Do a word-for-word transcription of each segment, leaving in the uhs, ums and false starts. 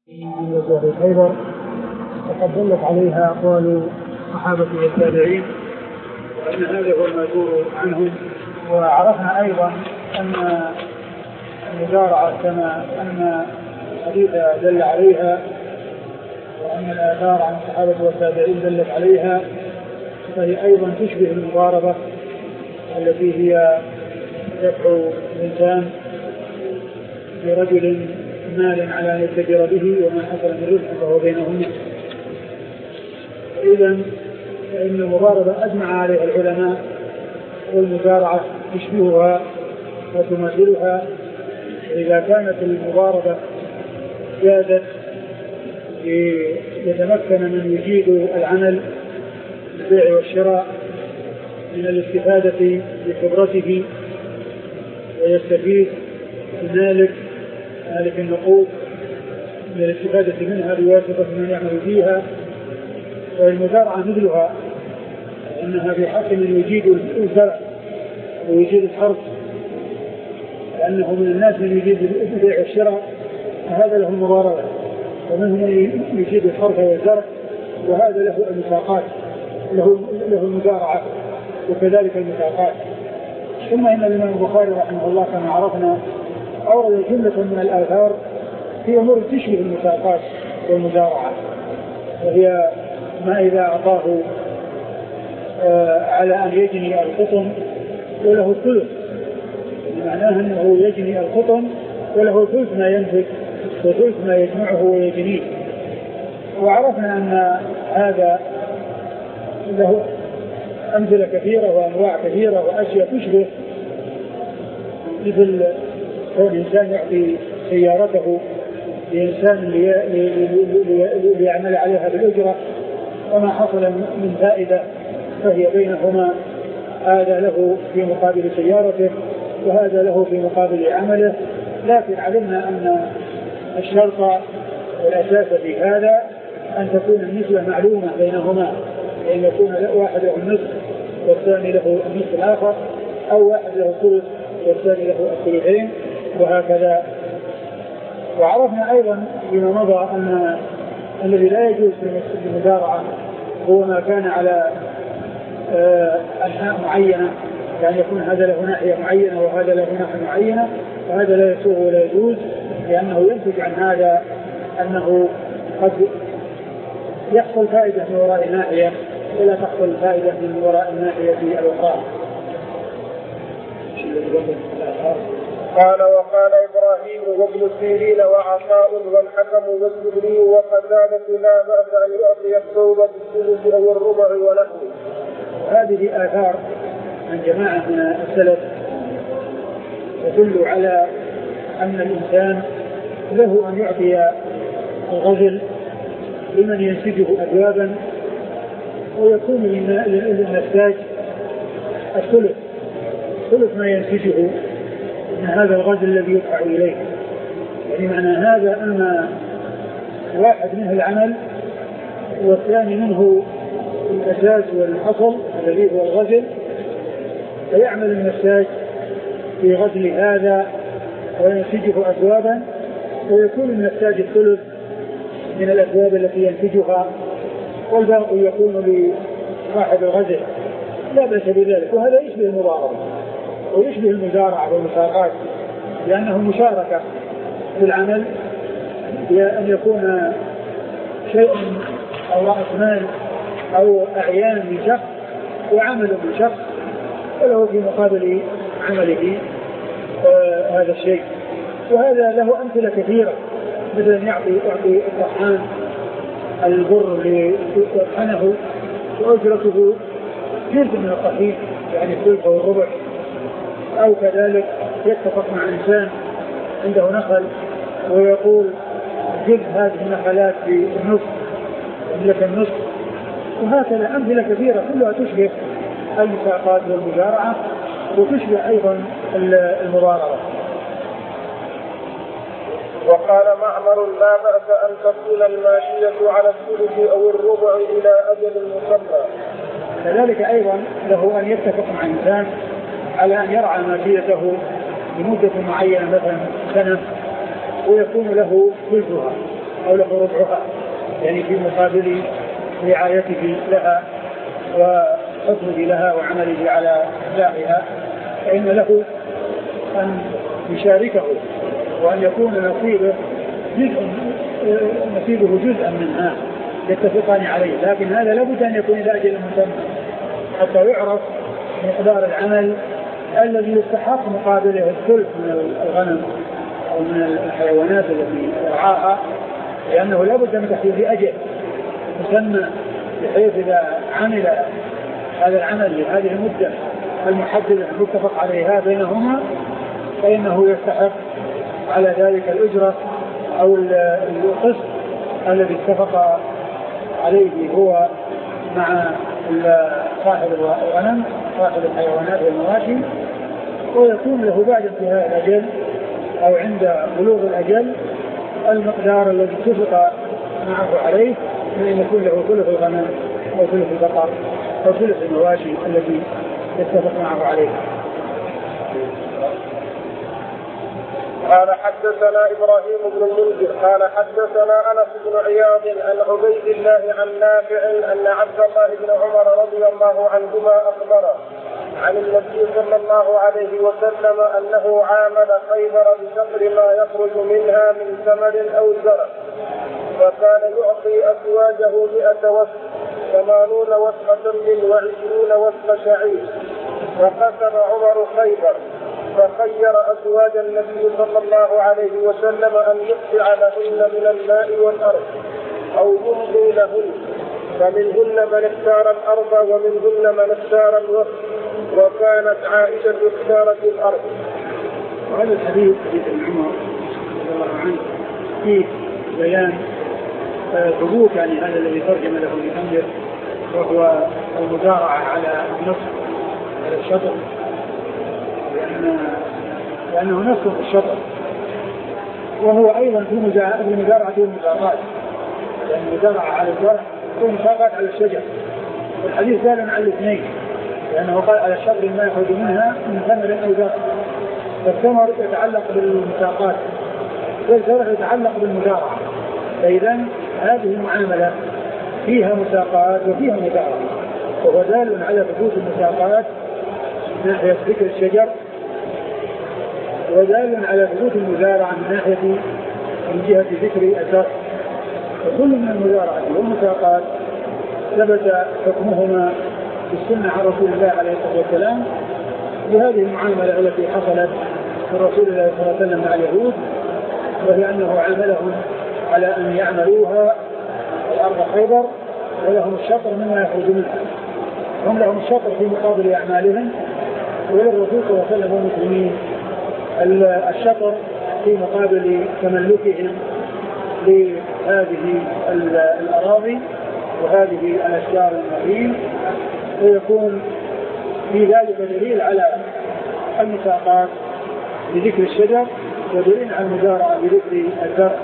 عن غزوة خيبر وقد دلت عليها أقوال الصحابة والتابعين وأن هذا هو المأثور عنهم. وعرفنا أيضا أن المزارعة كما أن الحديث دل عليها وأن الآثار عن الصحابة والتابعين دلت عليها، فهي أيضا تشبه المضاربة التي هي دفع الإنسان لرجل مال على أن يتجر به وما حصل من رزق فهو بينهما. إذن فإن المضاربة أجمع عليها العلماء، والمزارعة تشبهها وتماثلها. إذا كانت المضاربة زادت ليتمكن من يجيد العمل البيع والشراء من الاستفادة بخبرته ويستفيد المالك مالك النقود من الاستفادة منها بواسطة من يعمل فيها. والمزارعة مثلها أنها في حق من يجيد الزرع ويجيد الحرث، لأنه من الناس من يجيد البيع والشراء فهذا له المضاربة، ومنهم من يجيد الحرث والزرع وهذا له المساقات له له المزارعة وكذلك المساقات. ثم إن الإمام البخاري رحمه الله كما عرفنا أورد جملة من الآثار في أمور تشبه المساقات والمزارعة، وهي ما إذا أعطاه آه على أن يجني القطن وله الثلث، معناه أنه يجني القطن وله ثلث ما ينتج وثلث ما يجمعه ويجنيه. وعرفنا أن هذا له أمثلة كثيرة وأنواع كثيرة وأشياء تشبه، مثل كون الإنسان يعطي سيارته لإنسان ليعمل عليها بالأجرة وما حصل من فائدة فهي بينهما، هذا له في مقابل سيارته وهذا له في مقابل عمله. لكن علمنا أن الشرط والأساس في هذا أن تكون النسبة معلومة بينهما، لأن يكون واحد له النصف والثاني له النصف الآخر، أو واحد له الثلث والثاني له الثلثين وهكذا. وعرفنا أيضا فيما مضى أن الذي لا يجوز في المزارعة هو ما كان على أنحاء معينة، يعني يكون هذا له ناحية معينة وهذا له ناحية معينة، فهذا لا يسوغ ولا يجوز، لأنه ينتج عن هذا أنه قد يحصل فائدة من وراء الناحية ولا تحصل فائدة من وراء الناحية الأخرى. قال وقال إبراهيم وابن سيرين وعطاء والحكم والزهري وقتادة لا بأس أن يعطي الثوب بالثلث أو الربع ونحوه. هذه آثار عن جماعة من السلف تدل على أن الإنسان له أن يعطي الرجل لمن ينسجه أبوابا، ويكون للنساج الثلث ثلث ما ينسجه من هذا الغزل الذي يدفع إليه. يعني معنى هذا أن واحد منه العمل والثاني منه الأساس والأصل الذي هو الغزل، فيعمل النساج في غزل هذا وينسجه أبوابا، ويكون النساج الثلث من الأبواب التي ينتجها، والباقي يكون لواحد الغزل، لا بأس بذلك. وهذا يشبه المضاربة ويشبه المزارعة والمساقات، لأنه مشاركة في العمل، بأن يكون شيء أو رأس مال أو أعيان من شخص وعمل من شخص وله في مقابل عمله آه هذا الشيء. وهذا له أمثلة كثيرة، مثل أن يعطي يعطي الطحان البر ليطحنه وأجرته جزء من الطحين، يعني الثلث أو الربع. أو كذلك يتفق مع إنسان عنده نخل ويقول جد هذه النخلات بالنصف لك النصف، وهكذا أمثلة كثيرة كلها تشبه المساقات والمزارعة وتشبه أيضا المضاربة. وقال معمر لا بأس أن تكون الماشية على الثلث أو الربع إلى أجل مسمى. كذلك أيضا له أن يتفق مع إنسان على أن يرعى ماشيته لمدة معينة مثلا سنة، ويكون له ثلثها أو له ربعها، يعني في مقابل رعايته لها وحفظه لها وعمله على إصلاحها، فإن له أن يشاركه وأن يكون نصيبه جزء نصيبه جزءا منها يتفقان عليه، لكن هذا لابد أن يكون إلى أجل مسمى حتى يعرف مقدار العمل الذي يستحق مقابله الثلث من الغنم أو من الحيوانات التي يرعاها، لأنه لابد من تحديد أجل مسمى بحيث إذا عمل هذا العمل لهذه المدة المحددة المتفق عليها بينهما فإنه يستحق على ذلك الأجرة أو القسط الذي اتفق عليه هو مع صاحب الغنم صاحب الحيوانات والمواشي، ويكون له بعد انتهاء الأجل أو عند بلوغ الأجل المقدار الذي اتفق معه عليه من أن يكون له ثلث الغنم أو ثلث البقر أو ثلث المواشي التي يتفق معه عليه. قال حدثنا إبراهيم بن المنذر قال حدثنا أنس بن عياض عن عبيد الله عن نافع أن عبد الله بن عمر رضي الله عنهما أخبره عن النبي صلى الله عليه وسلم أنه عامل خيبر بشطر ما يخرج منها من ثمر أو زرع، فكان يعطي أزواجه مئة وسق ثمانون وسق تمر وعشرون وسق شعير، فقسم عمر خيبر فخير أزواج النبي صلى الله عليه وسلم أن يقطع لهن من الماء والأرض أو يمضي لهن، فمنهن من اختار الأرض ومنهن من اختار الوسط، وكانت عائشة اختارت الأرض. وهذا الحديث حديث عمر رضي الله عنه فيه بيان ثبوت يعني هذا الذي ترجم له المؤلف وهو المزارعة على النصف على الشطر، لأن لأنه نصف الشطر، وهو أيضا في المزارعة والمساقات، لأن المزارعة على الزرع والمساقات على الشجر، والحديث دال على الاثنين، لأنه قال على الشطر ما يخرج منها من ثمر أو زرع، فالثمر يتعلق بالمساقات والزرع يتعلق بالمزارعة، فإذا هذه المعاملة فيها مساقات وفيها مزارعة، وهو دال على ثبوت المساقات من ناحية ذكر الشجر، ودال على ثبوت المزارعة من ناحية من جهة ذكر الزرع، وكل من المزارعة والمساقات ثبت حكمهما في السنة عن رسول الله عليه الصلاة والسلام بهذه المعاملة التي حصلت من رسول الله صلى الله عليه وسلم مع اليهود، وهي أنه عاملهم على أن يعملوها الأرض خيبر ولهم الشطر مما يخرج منها، هم لهم الشطر في مقابل أعمالهم، وللرسول صلى الله عليه وسلم والمسلمين الشطر في مقابل تملكهم لهذه الأراضي وهذه الأشجار النخيل، ويكون في ذلك دليل على المساقات بذكر الشجر ودليل على المزارعة بذكر الزرع.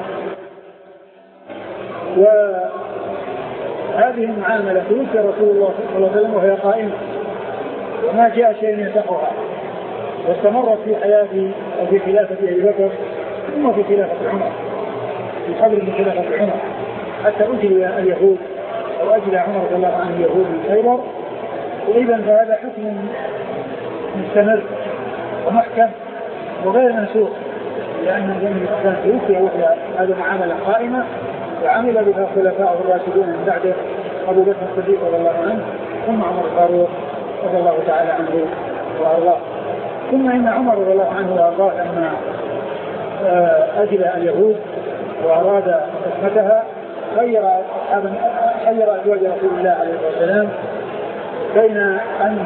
وهذه المعاملة توفي رسول الله صلى الله عليه وسلم وهي قائمة وما جاء شيء ينسخها، واستمرت في حياة أو في خلافة أبي بكر ثم في خلافة عمر في قبل من خلافة عمر حتى أجل اليهود أو أجل عمر رضي الله عنه اليهود من خيبر، وإذا فهذا حكم مستمر ومحكم وغير منسوخ، لأن النبي كان توفي وهي هذه معاملة قائمة وعمل بها خلفاء الراشدون من بعده أبو بكر الصديق رضي الله عنه ثم عمر الفاروق رضي الله تعالى عنه وأرضاه. ثم إن عمر رضي الله عنه وأرضاه لما أجل اليهود وأراد قسمتها خير أصحاب خير أزواج رسول الله عليه الصلاة والسلام بين أن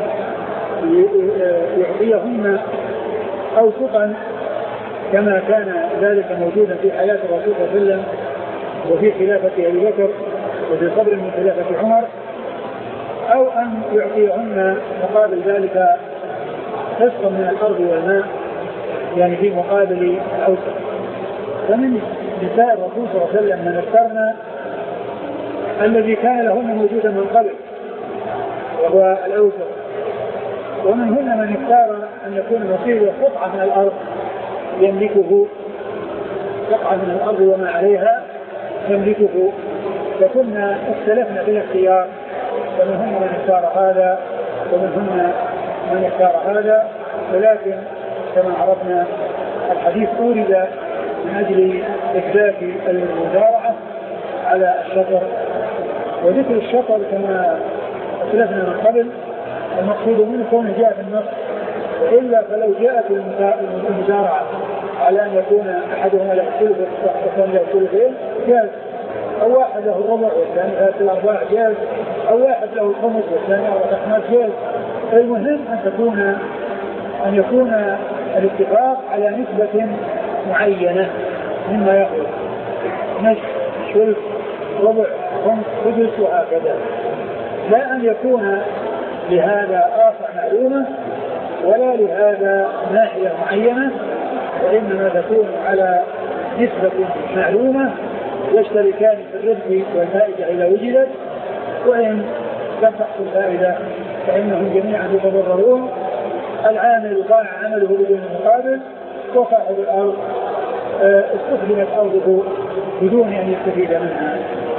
يعطيهن أوسطا كما كان ذلك موجودا في حياة الرسول صلى الله عليه وسلم وفي خلافة أبي بكر وفي صبر من خلافة عمر، أو أن يعطيهن مقابل ذلك قسطا من الأرض والماء يعني في مقابل الأوسط. فمن نساء الرسول صلى الله عليه وسلم من اخترنا الذي كان لهن موجودا من قبل وهو الأوسط، ومنهن من اختار أن يكون نصيبه قطعة من الأرض يملكه قطعة من الأرض وما عليها تملكه، فكنا اختلفنا في الاختيار، فمنهم من اختار هذا ومنهم من اختار هذا، ولكن كما عرفنا الحديث أورد من أجل إثبات المزارعة على الشطر، وذكر الشطر كما أسلفنا من قبل المقصود منه كون جاء في النص، إلا فلو جاءت المزارعة على أن يكون أحدهما له الثلث والثاني له الثلثين جاز، أو واحد له الربع والثاني ثلاث الأرباع جاز، أو واحد له الخمس والثاني أربع أخماس جاز. المهم أن تكون أن يكون الاتفاق على نسبة معينة مما يخرج، نصف، ثلث، ربع، خمس، سدس، وهكذا، لا أن يكون لهذا آخر معلومة ولا لهذا ناحية معينة، وإنما تكون على نسبة معلومة يشتركان في الربح والفائدة إذا وجدت، وإن لم تحصل فائدة فإنهم جميعا يتضررون، العامل ضاع عمله بدون مقابل، وصاحب الأرض استخدمت أرضه بدون أن يستفيد منها.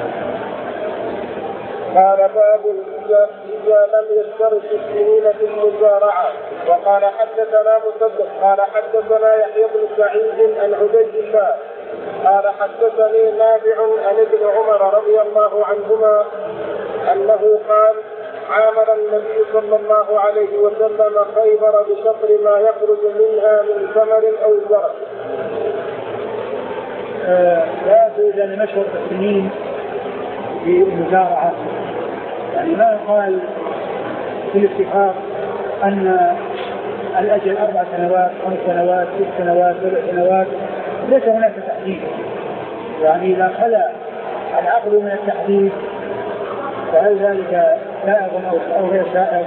قال باب إذا لم يشترط السنين في المزارعة. وقال حدثنا مسدد قال حدثنا يحيى بن سعيد عن عبيد الله قال حدثني نافع عن ابن عمر رضي الله عنهما أنه قال عامل النبي صلى الله عليه وسلم خيبر بشطر ما يخرج منها من ثمر أو زرع. لا يجوز أن نشرط السنين في المزارعة، يعني ما يقال في الاتفاق أن الأجل أربع سنوات، خمس سنوات، ست سنوات، سبع سنوات، ليس هناك تحديد. يعني إذا خلا العقد من التحديد فهل ذلك سائغ أو غير سائغ؟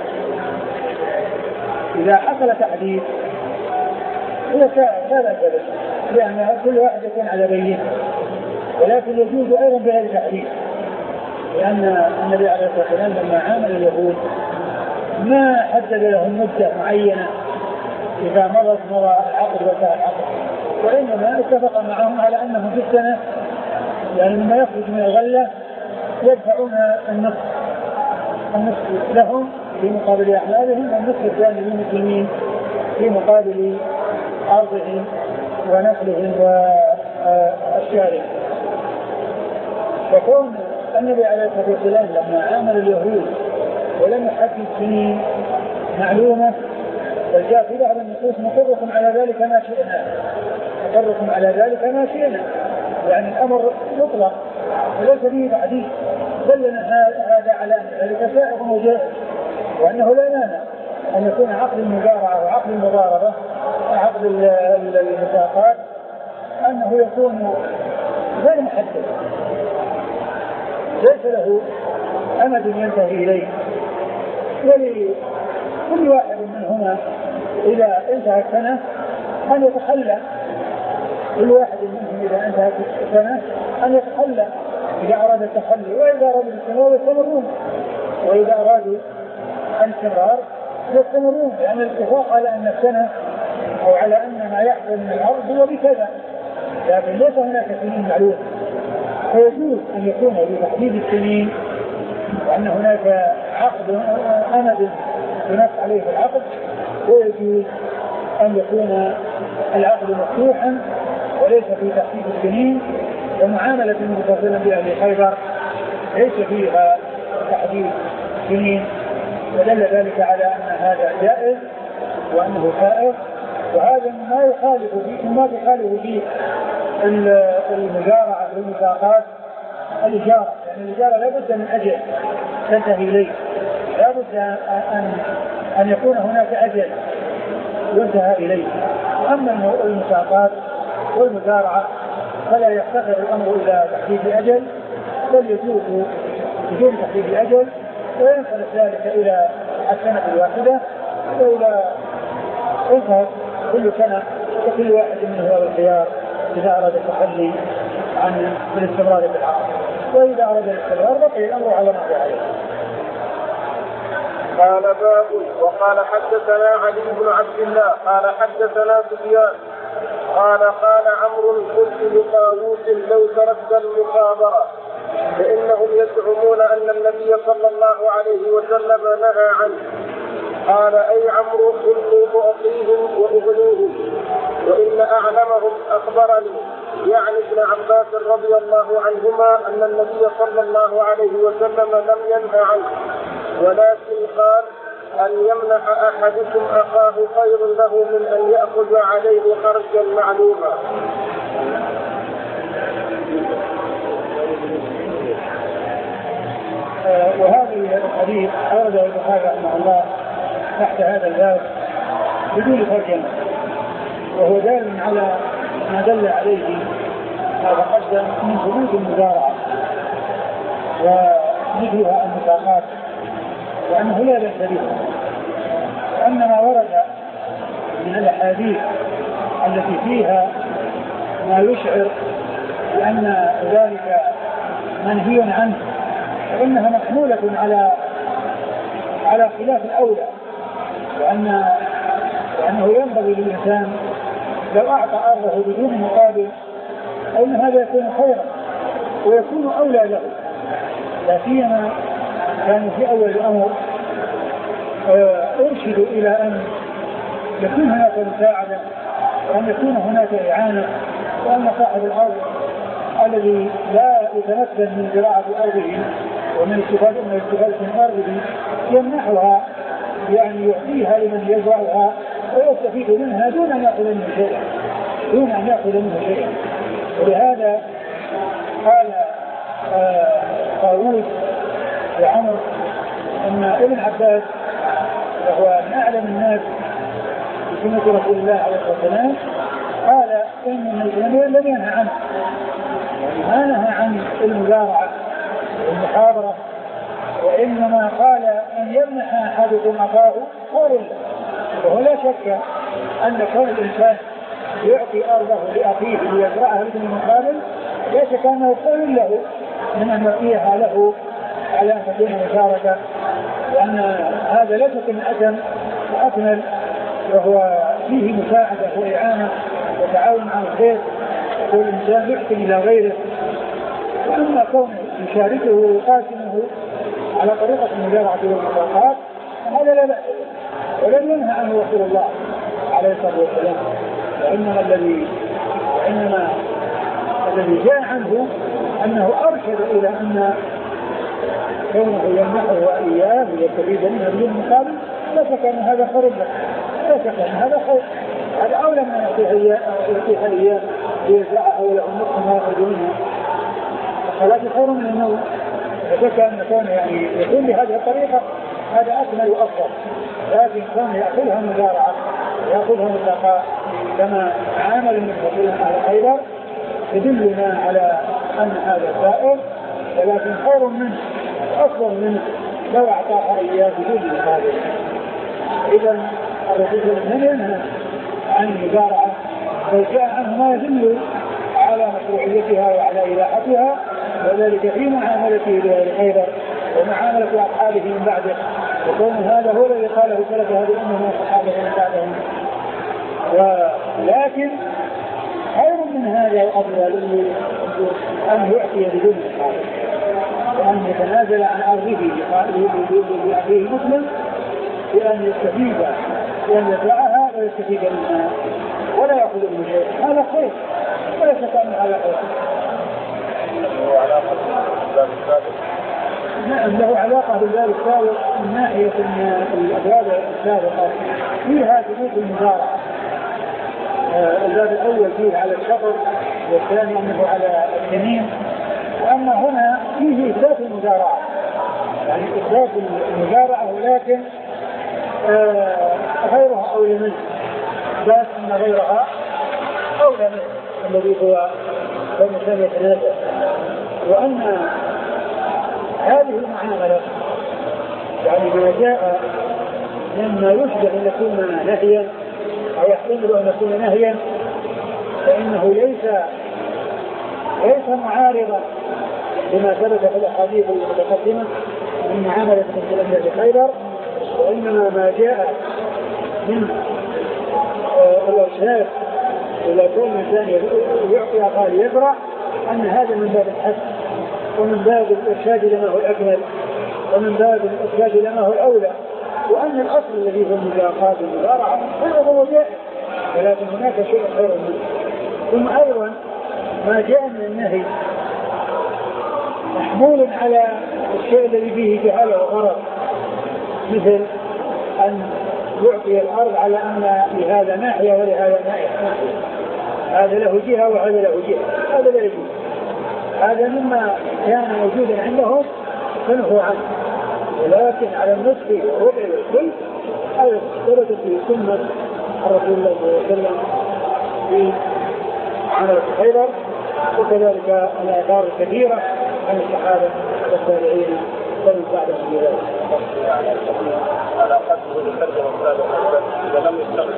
إذا حصل تحديد هو سائغ لا بأس به، لأن كل واحد يكون على بينه، ولكن يجوز أيضا بهذا التحديد، لأن النبي عليه الصلاة والسلام لما عامل اليهود ما حدد لهم مدة معينة إذا مضت مضى العقد وانتهى العقد، وإنما اتفق معهم على أنهم في السنة يعني مما يخرج من الغلة يدفعون النصف النصف لهم في مقابل أعمالهم، والنصف الثاني للمسلمين في مقابل أرضهم ونسلهم وأشيارهم. فكون النبي عليه الصلاة والسلام لما عامل اليهود ولم يحدد سنين معلومة، بل جاء في بعض النصوص نقركم على ذلك ما شئنا، نقركم على ذلك ما شئنا، يعني الأمر مطلق وليس به تعديل، دلنا هذا على أن ذلك سائغ وجائز، وأنه لا مانع أن يكون عقد المزارعة وعقد المضاربة وعقد المساقات أنه يكون غير محدد، ليس له أمد ينتهي إليه، ولكل واحد منهما إذا انتهت سنة أن يتخلى، كل واحد منهم إذا انتهت سنة أن يتخلى إذا أراد التخلي، وإذا أراد الاستمرار يستمرون، وإذا أرادوا الاستمرار يستمرون، لأن الاتفاق على أن السنة أو على أن ما يحصل من الأرض هو بكذا، لكن ليس هناك سنين معلومة، فيجوز أن يكون بتحديد السنين وأن هناك عقد أمد ينص عليه العقد، ويجوز أن يكون العقد مفتوحا وليس في تحديد السنين. ومعاملة المتصلة بأهل خيبر ليس فيها تحديد سنين، ودل ذلك على أن هذا جائز وأنه سائغ، وهذا ما يخالف فيه ما يخالف فيه المزارعة والمساقات الإجارة، يعني الإجارة لا بد من أجل تنتهي إليه، لا بد أن أن يكون هناك أجل ينتهى إليه. أما المساقات والمزارعة فلا يفتقر الأمر إلى تحديد أجل، بل يجوز بدون تحديد أجل، وينقل ذلك إلى السنة الواحدة، وإلى انتهت كل سنة وكل واحد منه هو الخيار إذا أراد التخلي عن الاستمرار بالعقد، وإذا أراد الاستمرار بقي الأمر على ما هو عليه. قال باب. وقال حدثنا علي بن عبد الله قال حدثنا سفيان قال قال عمرو قلت لطاووس لو تركت المخابرة فإنهم يزعمون أن النبي صلى الله عليه وسلم نهى عنه. قال أي عمرو إني أعطيهم وأغنيهم وإن أعلمهم أخبرني يعني ابن عباس رضي الله عنهما أن النبي صلى الله عليه وسلم لم ينهى عنه ولكن قال أن يمنح أحدكم أخاه خير له من أن يأخذ عليه خرجا معلوما. آه وهذه الحديث أورده البخاري رحمه الله تحت هذا الباب بدون ترجمة، وهو دال على ما دل عليه ما تقدم من حدود المزارعة ومثلها النفاقات وأنه لا بأس بها، وأن ما ورد من الأحاديث التي فيها ما يشعر بأن ذلك منهي عنه فإنها محمولة على على خلاف الأولى، وأن وأنه ينبغي للإنسان لو أعطى أرضه بدون مقابل أن هذا يكون خيرا ويكون أولى له، لا سيما كان في أول الأمر أرشدوا إلى أن يكون هناك مساعدة وأن يكون هناك إعانة، وأن صاحب الأرض الذي لا يتمكن من زراعة أرضه ومن الاستفادة من الاستفادة من أرضه يمنحها، يعني يعطيها لمن يزرعها ويستفيد منها دون أن يأخذ منه شيئا دون أن يأخذ منه شيئا. ولهذا قال طاووس وعمر أن ابن عباس وهو من أعلم الناس بسنة رسول الله عليه الصلاة والسلام قال إن المسلمين لم ينهى عنه، ما نهى عن المزارعة والمحاضرة، وإنما قال أن يمنح أحدكم أخاه خير له. وهو لا شك أن كون الإنسان يعطي أرضه لأخيه ليزرعها بدون مقابل لا شك أنه خير له من أن يعطيها له على أن تكون مشاركة، وأن هذا لا شك من أتم وأكمل، وهو فيه مساعدة وإعانة وتعاون على الخير، والإنسان يحسن إلى غيره. وأما كونه يشاركه ويقاسمه على طريقة المزارعة والمساقات هذا لا بأس، ولم ينهى عنه رسول الله عليه الصلاة والسلام، وإنما الذي وإنما الذي جاء عنه أنه أرشد إلى أن كونه يمنحه إياه ويستفيد منه بدون مقابل لا شك أن هذا خير له، لا شك أن هذا خير، هذا أولى من يعطيها إياه ليزرعها وله النصف ما يخرج منها، الصلاة خير من النوم. لا شك أن كونه يعني يكون بهذه الطريقة هذا أكمل وأفضل، لكن كونه يأخذها مزارعة يأخذها مطلقا كما عامل المتفقين على خيبر يدلنا على أن هذا سائر، ولكن خير منه أفضل منه لو أعطاها إياه بدون مقابل. إذا الرسول لم ينهى عن المزارعة، بل جاء عنه ما يدل على مشروعيتها وعلى إباحتها، وذلك في معاملته لخيبر ومعاملة أصحابه من بعده، وكون هذا هو الذي قاله سلف هذه الأمة من الصحابة من بعدهم. ولكن خير من هذا وأفضل أن يعطي بدون مقابل، وأن يتنازل عن أرضه لأخيه مسلم بأن يستفيد بأن يزرعها ويستفيد منها ولا يأخذ منه شيء، هذا خير ولا شك أن هذا خير. نعم له علاقة بالباب السابق من ناحية أن الأبواب السابقة فيها ثبوت المزارعة. الباب الأول فيه على الشطر والثاني أنه على الجنين، وأما هنا فيه إثبات المزارعة، يعني إثبات المزارعة، ولكن آه غيرها أولى منه، بس أن غيرها أولى منه الذي هو كون يتنازل. وأن هذه المعاملة يعني ما جاء مما يشبه أن يكون نهيا أو يحتمل أن يكون نهيا، فإنه ليس ليس معارضا لما ثبت في الأحاديث المتقدمة من معاملة المسلمين بخيبر، وإنما ما جاء من الإرشاد إذا كان الإنسان يعطي أقال يزرع أن هذا من باب الحث ومن باب الإرشاد لما هو الأكمل ومن باب الإرشاد لما هو الأولى، وأن الأصل الذي هو المزارعات والمزارعة هو جائز، ولكن هناك شيء خير منه. ثم أيضا ما جاء من النهي محمول على الشيء الذي فيه جهالة وغرض، مثل أن يعطي الأرض على أن لهذا ناحية ولهذا ناحية، هذا له جهة وهذا له جهة، هذا لا يجوز. هذا مما كان موجودا عندهم فنهوا عنه، ولكن على النصف والربع والثلث هذا ثبت في سنة رسول الله صلى الله عليه وسلم في عمل خيبر، وكذلك الآثار الكثيرة عن الصحابة والتابعين ومن بعدهم في ذلك. على قدر الفرد والسابق إذا لم يستغل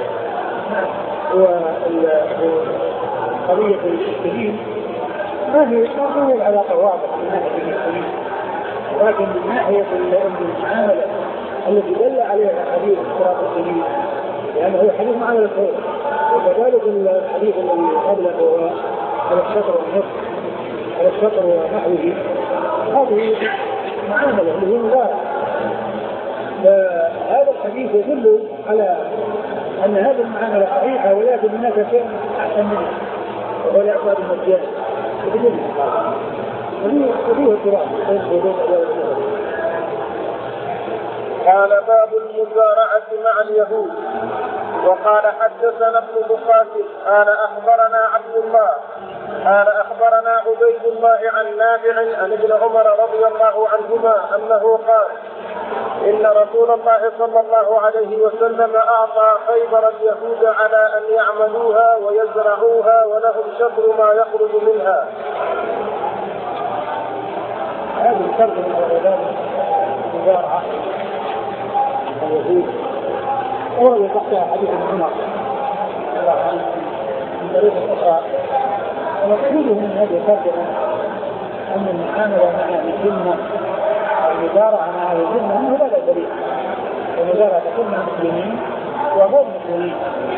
وقضية السبيل ما هي ما هي العلاقة واضحة من ناحية السبيل، ولكن من ناحية المعاملة التي دل عليها حديث صراط السبيل، لأنه هو حديث معاملة الخير، وكذلك الحديث الذي قبله هو على الشطر والنصف على الشطر ونحوه، هذه معاملة اللي هي مبارك. فهذا الحديث يدل على أن هذه المعاملة صحيحة، ولكن هناك شيء أحسن منه وهو الإعطاء المجاني. وفيه الصراط بين حدود الله والله. قال باب المزارعة مع اليهود. وقال حدثنا ابن مقاتل قال أخبرنا عبد الله قال أخبرنا عبيد الله عن نافع عن ابن عمر رضي الله عنهما أنه قال إن رسول الله صلى الله عليه وسلم أعطى خيبر اليهود على أن يعملوها ويزرعوها ولهم شطر ما يخرج منها. هذه الشرط من العبادات المزارعة اليهود أورد تحتها حديث ابن عمر من طريق أخرى، ومقصوده من هذه الترجمة أن المعاملة مع الذمة المزارعة مع الذمة أنه لا دليل، المزارعة تكون مع المسلمين وغير المسلمين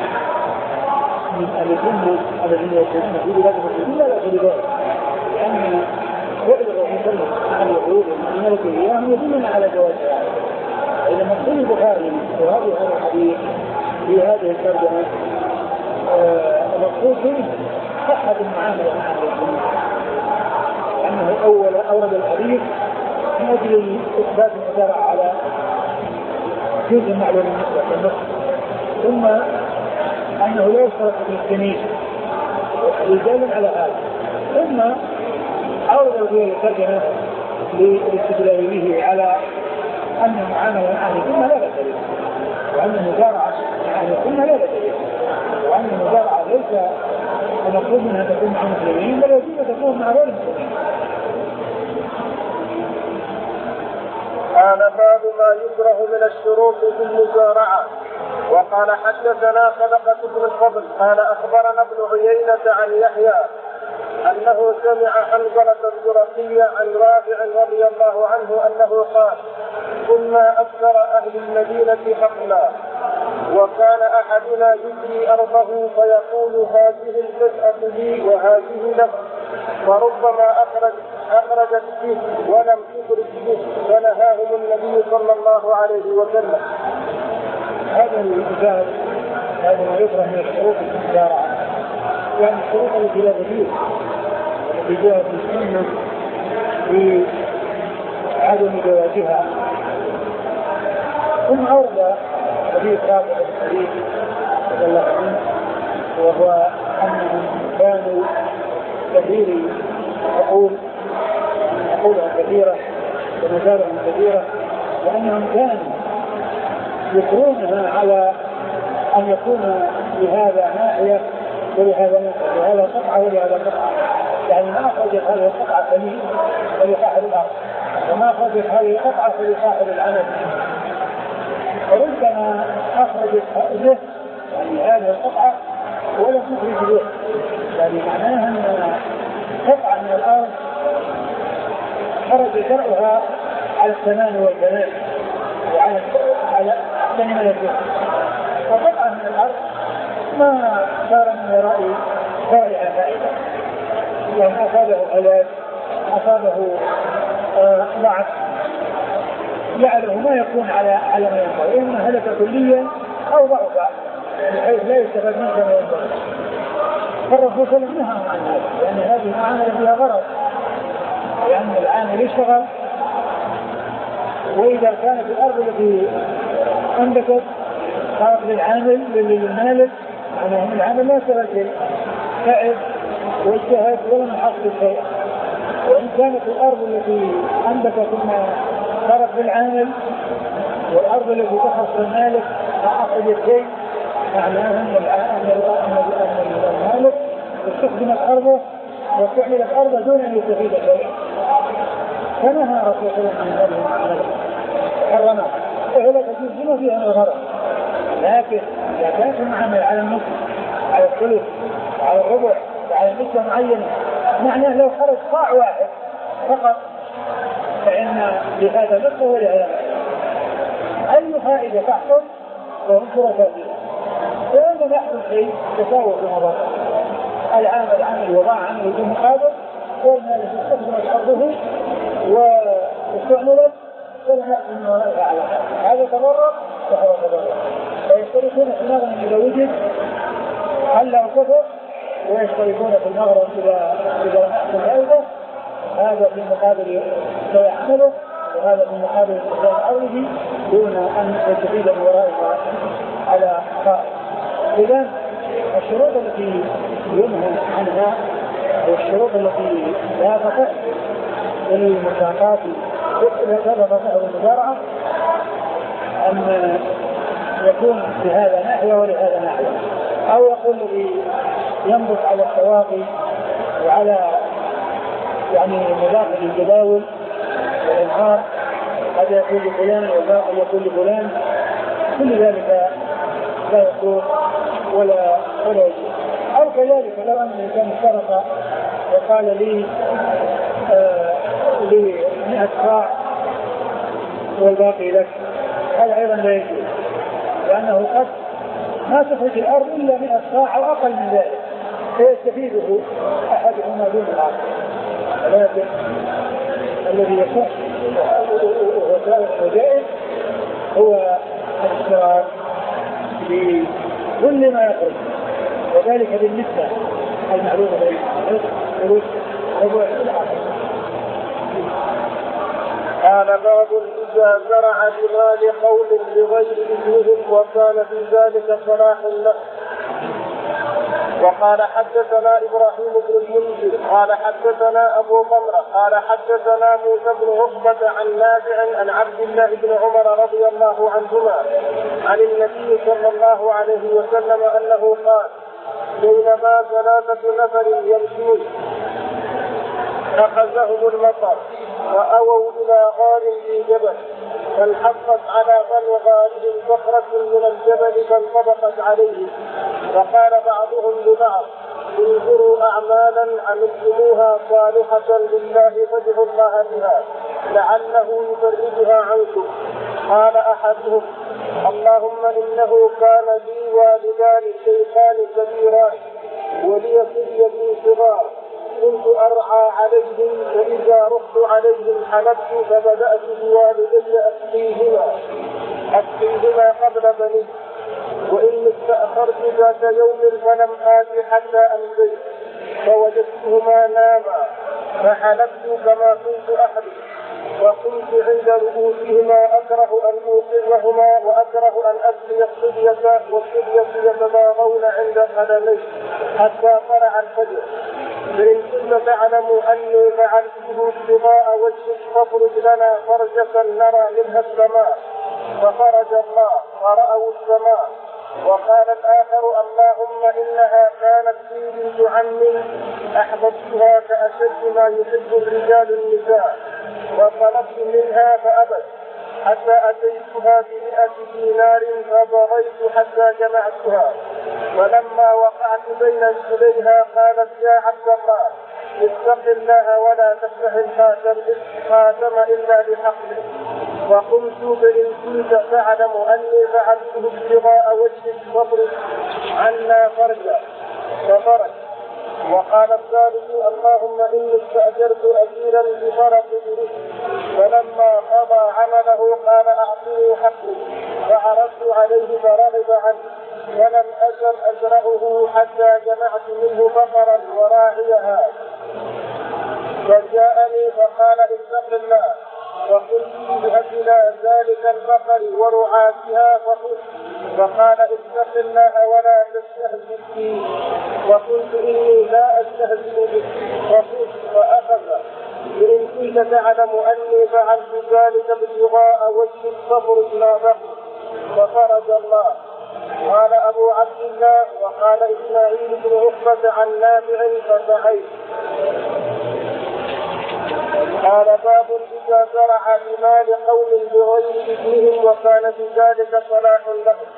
من الذمة الذين يكونون في بلاد المسلمين لا دليل، لأن فعل الرسول صلى الله عليه وسلم اليهود والمؤمنين إياهم يدلون على جوازها. إذا مقصود البخاري وهذا هذا الحديث في هذه الترجمة المقصود به صحة المعاملة مع المسلمين، أنه أول أورد الحديث من أجل إثبات المزارعة على جزء معلوم النسبة النصف، ثم أنه لا يشترط في المسلمين والدليل على هذا، ثم أورد في الترجمة للاستدلال به على أن المعاملة مع أهل الذمة لا دليل، وأن المزارعة مع أهل الذمة لا دليل، وأن المزارعة ليس المطلوب منها تكون مع المسلمين بل يجب أن تكون مع غير المسلمين. قال باب ما يكره من الشروط في المزارعة. وقال حدثنا صدقة بن الفضل قال أخبرنا ابن عيينة عن يحيى أنه سمع حنظلة الزرقية عن رافع رضي الله عنه أنه قال كنا أكثر أهل المدينة حقلا، وكان أحدنا يجري أرضه فيقول هذه الجزءة لي وهذه لك، فربما أخرج أخرجت به ولم تخرج به، فنهاهم النبي صلى الله عليه وسلم. هذا الإنسان هذا ما يكره من الشروط المزارعة، يعني الشروط التي لا دليل التي جاءت في السنة بعدم جوازها. ثم أورد حديث رافع الحديث رضي الله عنه، وهو أنهم كانوا كثير عقول عقولهم كثيرة ومزارعهم كثيرة، وأنهم كانوا يكرونها على أن يكون لهذا ناحية ولهذا ناحية، لهذا قطعة ولهذا قطعة، يعني ما أخرجت هذه القطعة فلي فلصاحب الأرض، وما أخرجت هذه القطعة فلصاحب العمل، وربما أخرجت له يعني هذه القطعة ولم تخرج له، يعني معناها أن قطعة من الأرض خرج زرعها على الثمان والبنات وعلى على أحسن من الجهة، وقطعة من الأرض ما صار من ورائه ضائع فائدة، يعني أصابه علاج أصابه ضعف جعله ما يكون على على ما ينبغي، إما هلك كليا أو ضعف بحيث لا يستفاد منه ما ينبغي. فالرسول صلى الله عليه وسلم نهى عن هذا، لأن هذه معاملة فيها غرض، لأن العامل يشتغل، وإذا كانت الأرض التي أنبتت صارت للعامل للمالك، يعني العامل لا يستفاد، تعب واجتهد ولم يحصل شيء. وإن كانت الأرض التي أنبتت ثم صارت للعامل والأرض التي تخص المالك أخذ الشيء، معناه أن المالك استخدمت أرضه واستعملت أرضه دون أن يستفيد شيء، فنهى رسول الله عن هذه المعاملة حرمها، وهي لا تجوز بما فيها من الغرض. لكن إذا كانت المعاملة على النصف على الثلث وعلى الربع وعلى نسبة معينة، معناه لو خرج صاع واحد فقط فإن لهذا نصف ولهذا أي فائدة تحصل وهم شركاء فيها، وإن يحصل شيء تساوي في المضاربة. العامل عمل وضاع عمله بمقابل، والمالك استخدمت أرضه واستعملت ولم يحصل من ورائها على هذا تضرر وهو تضرر. فيشتركون في المغرب إذا وجد حل أو كفر، ويشتركون في المغرب إذا إذا لم يحصل فائدة، هذا في مقابل لا يحمله وهذا في مقابل استخدام أرضه دون أن يستفيد من ورائها على قائد. إذن الشروط التي ينهى عنها والشروط التي لا تصح للمساقات لا تصح للمزارعة أن يكون لهذا ناحية ولهذا ناحية، أو يقول الذي ينبت على السواقي وعلى يعني مداخل الجداول والأنهار قد يكون لفلان والباقي يكون لفلان، كل ذلك لا يكون ولا ولا يجوز. أو كذلك لو أن الإنسان اشترط وقال لي آه لي مئة صاع والباقي لك، هذا أيضا لا يجوز، لأنه قد ما تخرج الأرض إلا مئة صاع أو أقل من ذلك فيستفيده أحدهما دون الآخر. ولكن الذي يصح وجائز هو الاشتراك بكل ما يخرج، وذلك بالنسبة المعلومة للرزق ربع الآخر. قال باب إذا زرع بمال قوم بغير إذنهم وكان في ذلك صلاح له. وقال حدثنا إبراهيم بن المنذر قال حدثنا أبو ضمرة قال حدثنا موسى بن عقبة عن نافع عن عبد الله بن عمر رضي الله عنهما عن النبي صلى الله عليه وسلم أنه قال: بينما ثلاثة نفر يمشون أخذهم المطر وأووا إلى غار في جبل، فانحطت على ظل غارهم صخرة من الجبل فانطبقت عليه، فقال بعضهم لبعض: انظروا أعمالا عملتموها صالحة لله فادعوا الله بها لعله يفرجها عنكم. قال أحدهم: اللهم إنه كان لي والدان شيخان كبيران ولي صبية صغار، كنت أرعى عليهم، فإذا رحت عليهم حلبت فبدأت بوالدي أسقيهما أسقيهما قبل بني، وإن استأخرت ذات يوم فلم آت حتى أمسيت فوجدتهما ناما، فحلبت كما كنت أحلف، وكنت عند رؤوسهما أكره أن أوقظهما وأكره أن أسقي الصبية والصبية يتباغون عند قدمي حتى طلع الفجر، فإن كنت تعلموا أني فعلته ابتغاء وجهك فاخرج لنا فرجة نرى منها السماء، فخرج الله فرأوا السماء. وقال الآخر: اللهم إنها كانت في بنت عم أحببتها كأشد ما يحب الرجال النساء، وطلبت منها فأبت، حتى أتيتها بمئة دينار فبغيت حتى جمعتها، ولما وقعت بين رجليها قالت: يا عبد الله اتق الله ولا تفتح الخاتم إلا بحقه. وقمت فإن كنت تعلم أني فعلته ابتغاء وجهك فاضرب عنا فرجا فخرج. وقال الثالث اللهم إني استأجرت أجيرا بفرق برزق فلما قضى عمله قال أعطيه حقه فعرضت عليه فرغب عنه ولم أزل أزرعه حتى جمعت منه بقرا وراعيها فجاءني فقال اتق الله وقلت بأجل ذلك البقر ورعاتها فقلت فقال اتق الله ولا تستهزئ بي وقلت إني لا أستهزئ بك فقلت فأخذ فإن كنت تعلم أني فعلت ذلك ابتغاء وجهك فاخرج ما بقي فخرج الله. قال أبو عبد الله وقال إسماعيل بن عقبة عن نافع فسعيت. قال باب إذا زرع بمال قوم بغير إذنهم وكان في ذلك صلاح لهم.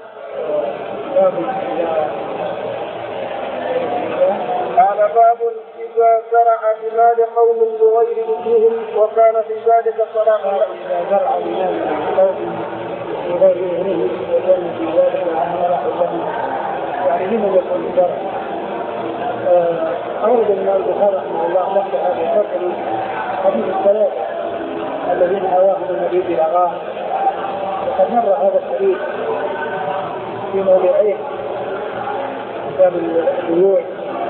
قال باب إذا زرع بمال قوم بغير إذنهم وكان في ذلك صلاح لهم. إذا زرع بمال قوم بغير إذنهم وكان في ذلك صلاح لهم. يعني لمن يكون الزرع؟ أورد الإمام البخاري رحمه الله لك هذا الفصل حديث الثلاثة الذين هواهم النبي بالأغاني، وقد مر هذا الحديث في موضعين كتاب البيوع،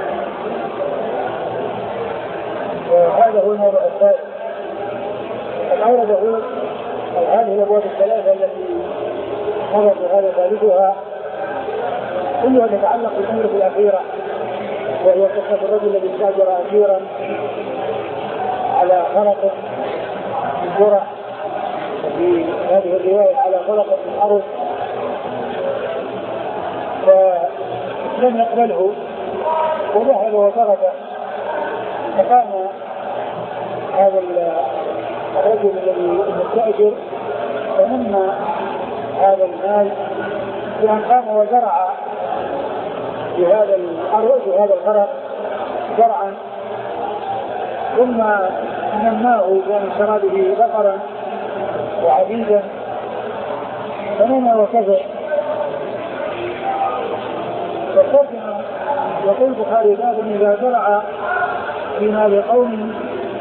وهذا هو الموضوع الثالث. قد أورده هذه الأبواب الثلاثة التي مر هذا ثالثها كلها تتعلق بالأمر بالأخيرة، وهي قصة الرجل الذي استأجر أجيرا على خلق من ذرة، وفي هذه الرواية على خلق من أرض، فلم يقبله وذهب وترك. فقام هذا الرجل الذي المستأجر فنمى هذا المال بأن قام وزرع في هذا الأرض وهذا الخرق زرعا، ثم نماه بأن اشترى به بقرا وعبيدا فنمى وكذا. فقدم يقول البخاري باب إذا زرع في مال قوم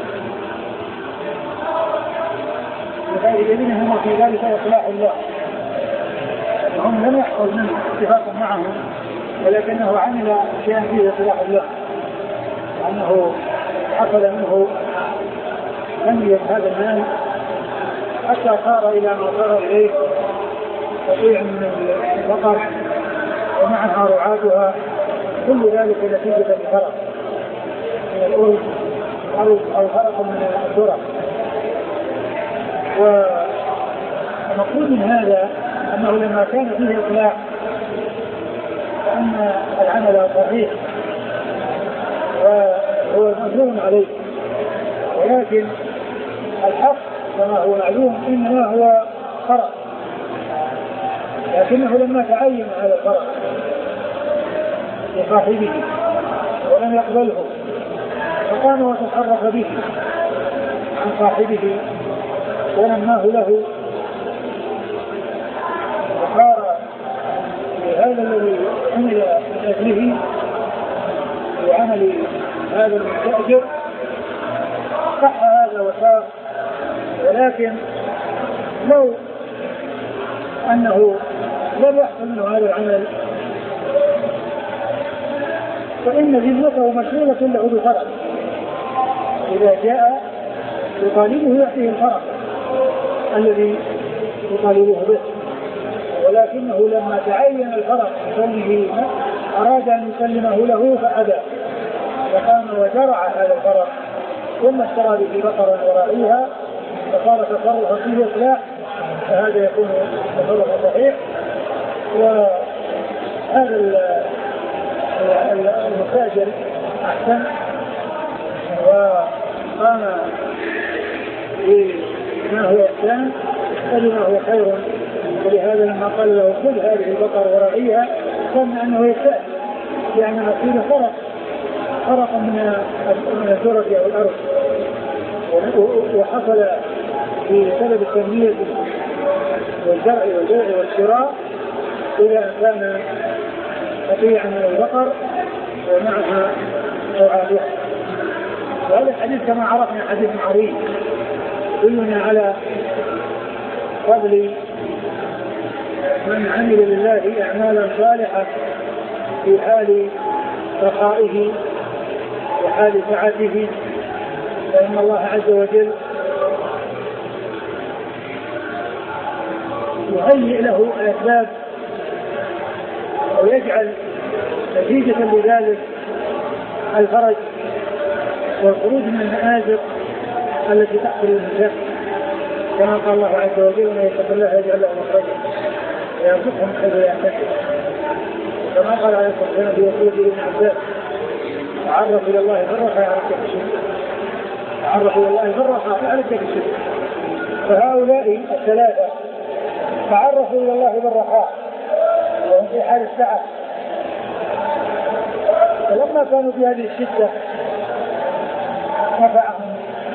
بغير إذنهم وفي ذلك إصلاح الله. هم لم يحصل منه اتفاق معهم، ولكنه عمل شيئا فيه إصلاح الله، أنه حصل منه تنمية هذا المال حتى صار إلى ما صار إليه، قطيع من البقر ومعها رعاتها، كل ذلك نتيجة الفرق من الأرض أو فرق من الذرة. ومقصود من هذا أنه لما كان فيه إصلاح فأن العمل صحيح وهو مجنون عليه، ولكن الحق كما هو معلوم إنما هو فرق، لكنه لما تعين هذا الفرق لصاحبه ولم يقبله فقام وتصرف به عن صاحبه ونماه له، وصار لهذا الذي عمل من أجله وعمل هذا المستأجر صح هذا وصار. ولكن لو أنه لم يحصل منه هذا العمل فإن ذمته مشغولة له بفرق، إذا جاء يطالبه يعطيه الفرق الذي يطالبه به، ولكنه لما تعين الفرق كونه أراد أن يسلمه له فأبى، فقام وزرع هذا الفرق ثم اشترى به بقرا وراعيها فصار تصرفا فيه إصلاح، فهذا يكون تصرفا صحيح. وهذا المستأجر أحسن وقام بما هو إحسان فلما هو خير، ولهذا لما قال له خذ هذه البقر وراعيها ظن أنه يستأجر، لأن مقصود فرق فرق من الذرة أو الأرض، وحصل في سبب التنمية والزرع والبيع والشراء إذا كان قطيعا من البقر ومعها أوعادها. وهذا الحديث كما عرفنا حديث عظيم يدلنا على فضل من عمل لله أعمالا صالحة في حال رخائه وحال سعته، فإن الله عز وجل يهيئ له الأسباب ويجعل نتيجة لذلك الفرج والخروج من المآزق التي تحصل للنفس، كما قال الله عز وجل: ومن يتق الله يجعل له مخرجا ويرزقه من حيث لا يحتسب. كما قال عليه الصلاة والسلام في وصية ابن عباس: تعرف إلى الله في الرخاء يعرفك في الشدة. تعرف إلى الله في الرخاء يعرفك في الشدة. فهؤلاء الثلاثة تعرفوا إلى الله بالرخاء وهم في حال السعة، فلما كانوا في هذه الشدة نفعهم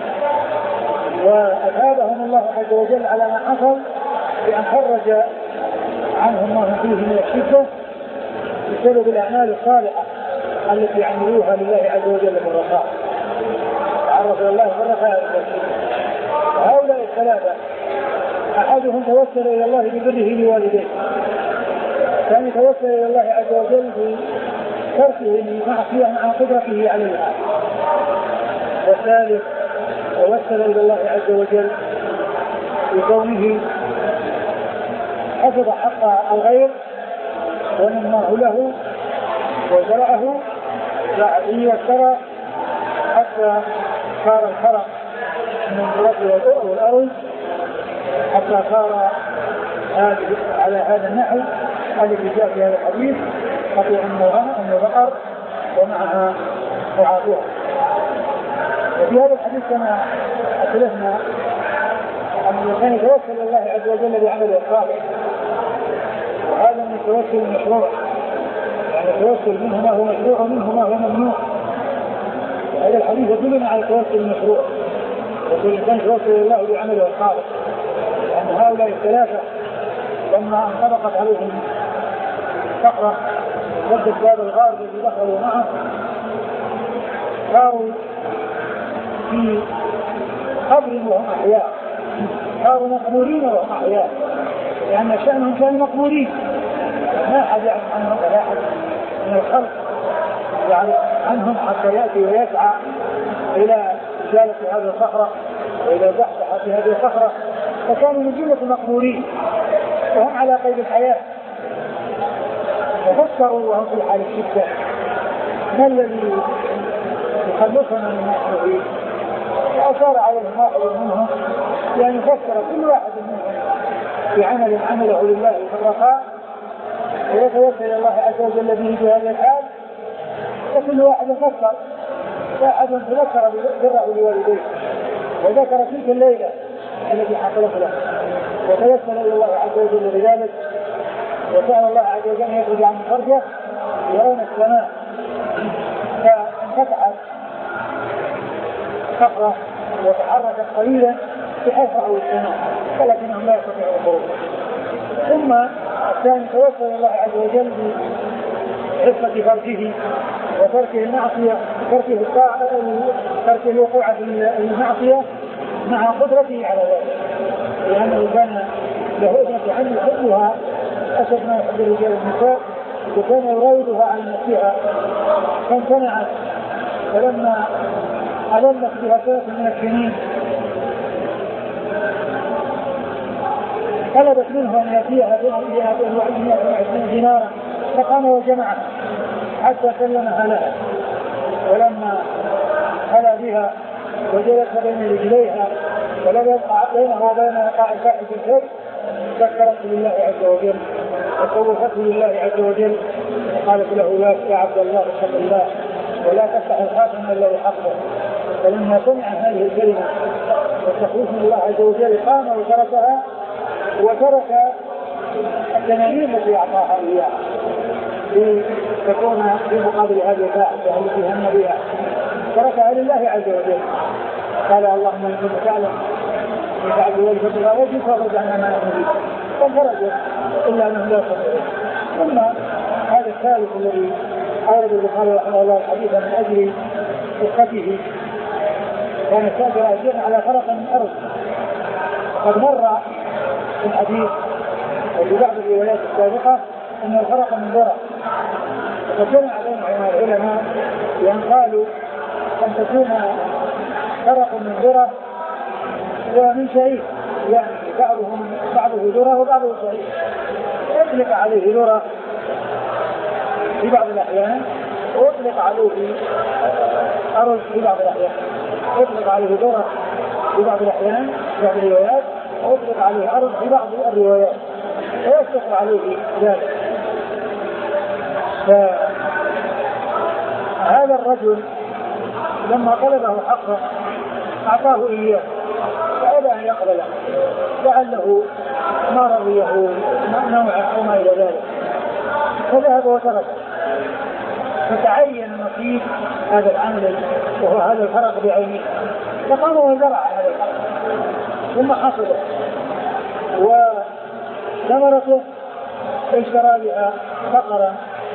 وأثابهم الله عز وجل على ما حصل بأن خرج عنهم ما هم فيه من الشدة بسبب الأعمال الصالحة التي عملوها لله عز وجل بالرخاء. تعرف إلى الله بالرخاء. وهؤلاء الثلاثة أحدهم توسل إلى الله ببره لوالديه، كان يتوسل إلى الله عز وجل بتركه لمعصية مع قدرته عليها. والثالث توسل إلى الله عز وجل بكونه حفظ حق الغير ونماه له وزرعه زرعه والثرى حتى صار الحرق من الرب والأرض، حتى صار على هذا النحو الذي جاء في هذا الحديث: قطيع من البقر ومعها أوعادها. وفي هذا الحديث كما أسلفنا أن كان يتوسل الله عز وجل بعمله الصالح، وهذا من التوسل المشروع، يعني التوسل منه ما هو مشروع ومنه ما هو ممنوع. هذا الحديث يدلنا على التوسل المشروع، وكل إنسان يتوسل الله بعمله الصالح، لأن هؤلاء الثلاثة لما انطبقت عليهم صخرة ردت باب الغار الذي دخلوا معه صاروا في قبر وهم أحياء، صاروا مقبورين وهم أحياء، لأن شأنهم كانوا مقبورين، ما أحد يعرف عنهم ولا أحد من الخلق يعرف عنهم حتى يأتي ويسعى إلى إزالة هذه الصخرة وإلى زحزحة في هذه الصخرة، فكانوا من جملة مقبورين وهم على قيد الحياة. وفكروا وهم في حال الشدة: ما الذي يخلصنا من نحن فيه؟ وأصار عليهم واحد منهم يعني يفكر كل واحد منهم بعمل عمله لله في الرخاء ويتوسل الله عز وجل به في هذا الحال، وكل واحد فكر واحد تذكر بره لوالديه وذكر تلك الليلة التي حصلت له وتوسل إلى الله عز وجل بذلك، وسأل الله عز وجل أن يخرج عن فرجه يرون السماء فانفتحت صخرة وتحركت قليلا بحيث رأوا السماء ولكنهم لا يستطيعون الخروج. ثم الثاني توسل الله عز وجل بعفة فرجه وتركه المعصية تركه الطاعة تركه الوقوع في المعصية مع قدرته على ذلك، لأنه كان له ابنة عم يحبها أشد ما يحب الرجال والنساء، وكان يراودها عن نفسها فامتنعت، فلما أظلت بها سنة من السنين طلبت منه أن يأتيها بمئة وعشرين دينارا، فقام وجمعها حتى سلمها لها، ولما خلا بها وجلس بين رجليها ولم يبقى بينه وبين وقاع فاحش الشر ذكرت لله عز وجل وخوفته لله عز وجل وقالت له: يا عبد الله اتق الله ولا تفتح الخاتم الذي حقه. فلما سمع هذه الكلمة والتخويف من الله عز وجل قام وتركها وترك التمارين التي أعطاها إياها لتكون في مقابل هذه الفاحشة التي هم بها، تركها لله عز وجل. قال: اللهم إن كنت تعلم وجعل ذلك بلا وجهك واخرج عنا ما نحن به، فخرجوا إلا أنهم لا يستطيعون. ثم هذا الثالث الذي أورد البخاري رحمه الله الحديث من أجل ثقته كان السابع أجرنا على خلق من الأرض. قد مر في الحديث وفي بعض الروايات السابقة أن الخلق من ذرة، وكان علينا العلماء بأن قالوا أن تكون خلق من ذرة ومن شعير، يعني بعضهم بعضه ذرة وبعضه شعير، أطلق عليه ذرة في بعض الأحيان وأطلق عليه أرز في بعض الأحيان، أطلق عليه ذرة في بعض الأحيان في بعض الروايات، وأطلق عليه أرز في بعض الروايات، ويطلق عليه ذلك. فهذا الرجل لما طلبه حقه أعطاه إياه فأبى أن يقبله لعله ما رضيه نوعا أو ما إلى ذلك، فذهب وترك. فتعين نصيب هذا العمل وهو هذا الفرق بعينه، فقام وزرع هذا الفرق ثم حصده، وثمرته اشترى بها بقرا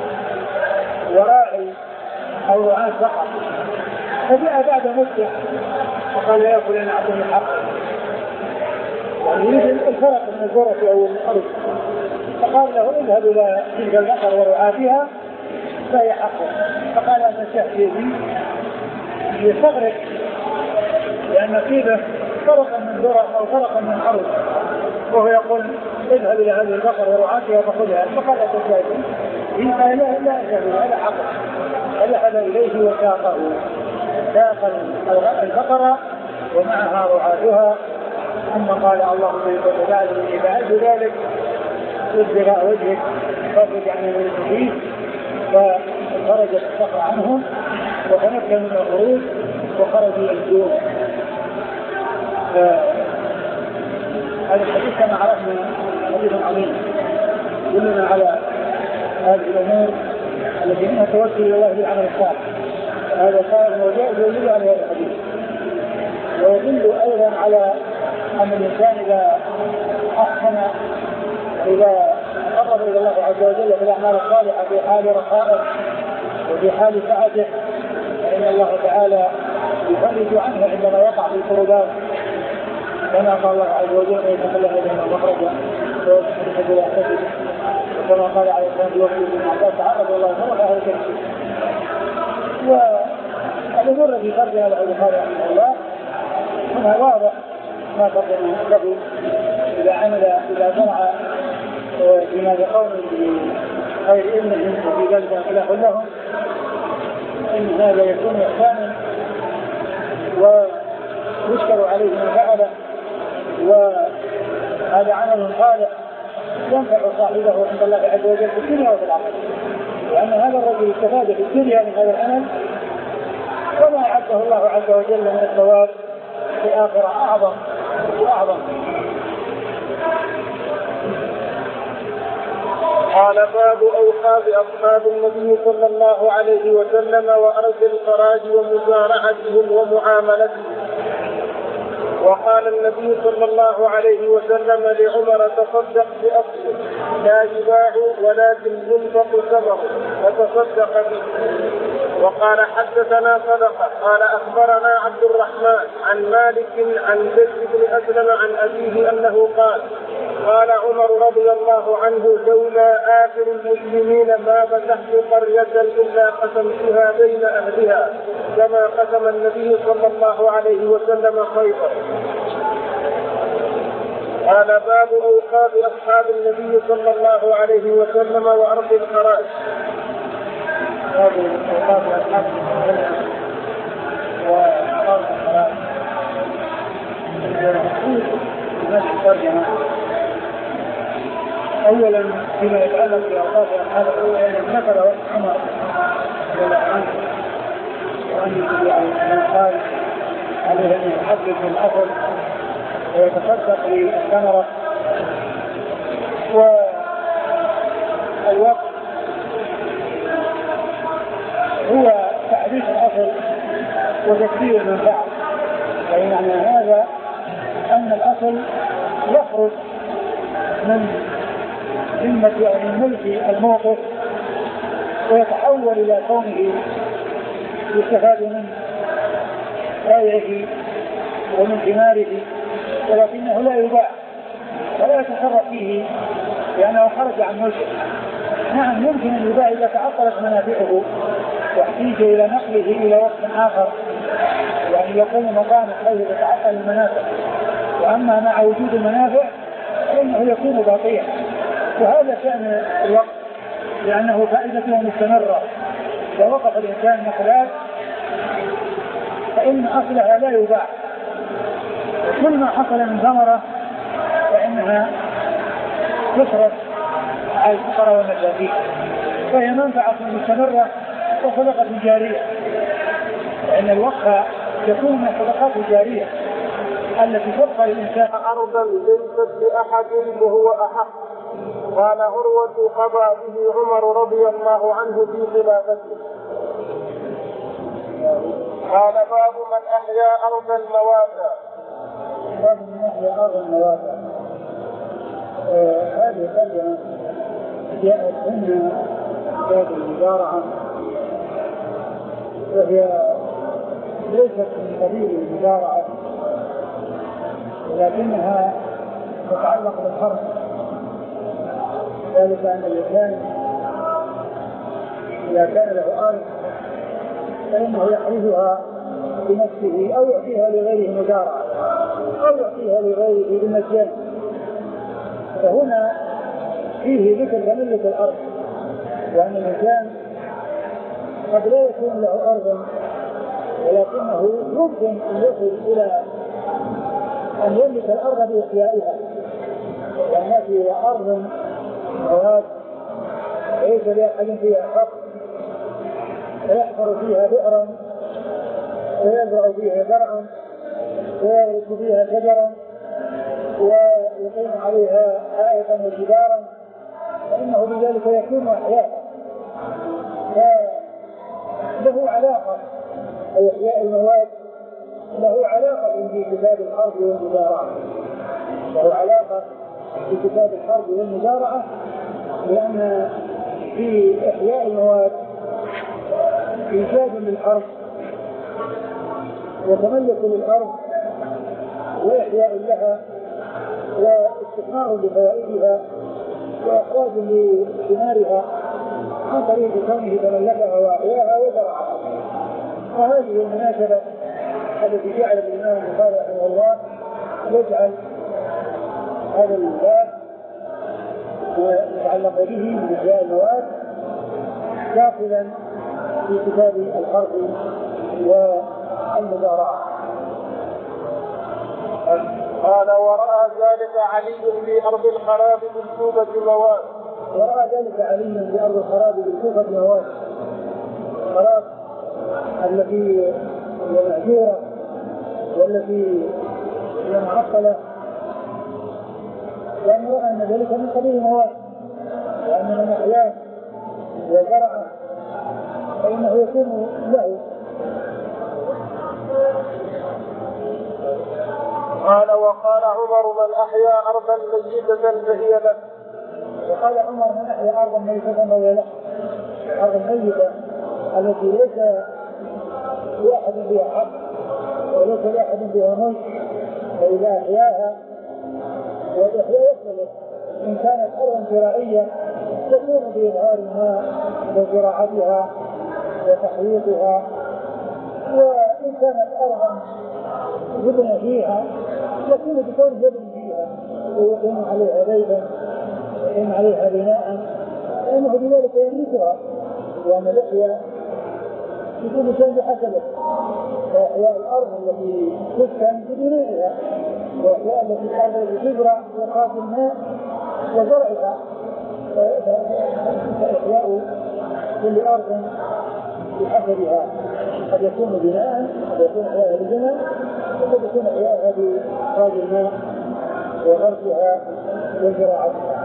وراعي أو رعاة بقر، فجاء بعد مدة وقال يا فلان أعطني الحق، يعني يريد الفرق من الذرة أو الأرض، فقال له اذهب إلى تلك البقر ورعاتها فهي حقه. فقال أنا شهدي بي يستغرق لأن نصيبه فرقا من ذرة أو فرقا من أرض، وهو يقول اذهب إلى هذه البقر ورعاتها فخذها. فقال أتشاهدي قال لا لا أشهد هذا حقه. فذهب إليه وساقه، ساق البقرة ومعها رعاتها، ثم قال اللهم إن كنت تعلم إني فعلت ذلك ابتغاء وجهك فاخرج عني من المخيف. فخرجت الصخرة عنهم وتمكنوا من الخروج وخرجوا يمشون. هذا الحديث كما عرفنا حديث عظيم يدلنا على هذه الأمور التي منها توسل إلى الله بالعمل الصالح. هذا صار موجود يدل على هذا الحديث، ويدل أيضا على أن الإنسان إذا أحسن إذا قرب إلى الله عز وجل بالأعمال الصالحة في حال رخائه وفي حال سعته، فإن الله تعالى يفرج عنه عندما يقع في الكربات، كما قال الله عز وجل إن الله يجعل مخرجا ويسحب بلا يحتسب، وكما قال عليه الصلاة والسلام في عباس تعرض الله مرة أهل الكرسي. والأمور التي خرجها البخاري رحمه الله منها واضح ما قدم له إذا عمل إذا زرع بما يقوم بخير إلمهم وفي ذلك خلاف لهم، إن هذا يكون إحسانا ويشكر عليه من فعله، وهذا عمل صالح ينفع صاحبه عند الله عز وجل في الدنيا وفي الآخرة، لأن هذا الرجل استفاد في الدنيا من هذا العمل، وما أعده الله عز وجل من الثواب في الآخرة أعظم وأعظم. قال باب أوقاف أصحاب النبي صلى الله عليه وسلم وأرض الخراج ومزارعتهم ومعاملتهم. وقال النبي صلى الله عليه وسلم لعمر تصدق بأصله لا يباع ولكن ينفق ثمره فتصدق به. وقال حدثنا صدقة قال أخبرنا عبد الرحمن عن مالك عن زيد بن أسلم عن أبيه أنه قال قال عمر رضي الله عنه لولا آخر المسلمين ما فتحت قرية إلا قسمتها بين أهلها كما قسم النبي صلى الله عليه وسلم خيبر. قال باب أوقاف أصحاب النبي صلى الله عليه وسلم وأرض الخراج. باب أوقاف أصحاب النبي وأرض الخراج. أولا فيما يتعلق بأوقاف أصحاب النبي ذكر وقت عمر رضي الله عنه وأن قال عليه أن يحدث الأصل ويتصدق بالثمرة. والوقت هو تعريف الأصل وتكثير المنفعة، يعني معنى هذا أن الأصل يخرج من ذمة يعني ملك الموقف ويتحول إلى كونه يستفاد من رأيه ومن ثماره، ولكنه لا يباع ولا يتصرف فيه لأنه خرج عن ملكه. نعم يمكن أن يباع إذا تعطلت منافعه واحتيج إلى نقله إلى وقت آخر، يعني يقوم مقامه حيث تتعطل المنافع، وأما مع وجود المنافع فإنه يكون باقيا. وهذا شأن الوقت لأنه فائدته مستمرة. إذا وقف الإنسان مخلات فإن أصلها لا يباع، وكل ما حصل من ثمرة فإنها تصرف على الفقراء والمساكين، فهي منفعة مستمرة وصدقة جارية، لأن الوقف يكون من الصدقات الجارية التي تبقى للإنسان. أرضا ليست لأحد وهو أحق. قال عروة قضى به عمر رضي الله عنه في خلافته. قال باب من أحيا أرض المواتى. باب من أحيا أرض المواتى. هذه الترجمة جاءت ضمن باب المزارعة، وهي ليست من قبيل المزارعة ولكنها تتعلق بالحرث، ذلك أن الإنسان إذا كان له أرض فإنه يحرثها بنفسه أو يعطيها لغيره مزارعة أو يعطيها لغيره بالمجان. فهنا فيه ذكر تملك الأرض، وأن الإنسان قد لا يكون له أرض ولكنه يمكن أن يصل إلى أن يملك الأرض بإحيائها، وأن يأتي إلى أرض مواد ليس لأحد فيها حق فيحفر فيها بئرا ويزرع فيها زرعا ويغرس فيها شجرا ويقيم عليها حائطا وجدارا، فإنه بذلك يكون أحياء. فله علاقة أي إحياء المواد له علاقة في كتاب الحرب والمزارعة، له علاقة في كتاب الحرب والمزارعة، لأن في إحياء المواد إيجاد للأرض وتملك للأرض وإحياء لها واستثمار لفوائدها وإخراج لثمارها عن طريق كونه تملكها وأحياها وزرعها. وهذه المناسبة التي جعل الإمام البخاري رحمه الله يجعل هذا الباب ويتعلق به من إحياء المواد داخلا في كتاب الحرب والمزارعة. قال ورأى ذلك علي في أرض الخراب بالكوفة مواد. ورأى ذلك علي في أرض الخراب بالكوفة مواد، الخراب التي هي مهجورة والتي هي معطلة، لأن رأى أن ذلك من قبيل مواد، وأن من أحياه وزرعه فإنه يكون له. قال وقال عمر من أحيا أرضا ميتة فهي له. وقال عمر من أحيا أرضا ميتة فهي له. الأرض الميتة التي ليس لأحد بها حق وليس لأحد بها ملك، فإذا أحياها والإحياء يختلف، إن كانت أرضا زراعية تكون بإظهار الماء وزراعتها وتحويطها، وإن كانت أرضا يبنى فيها يكون بكون يبنى فيها ويقيم عليها بيتا ويقيم عليها بناء، لأنه بذلك يملكها، وأن الإحياء يكون شيء بحسبه، وإحياء الأرض التي تسكن ببنائها، وإحياء التي الأرض تزرع وخاف الماء وزرعها، فإحياء كل أرض بحسبها، قد يكون بناء قد يكون إحياءها بجنة وقد يكون إحياءها بإخراج الماء وغرسها وزراعتها.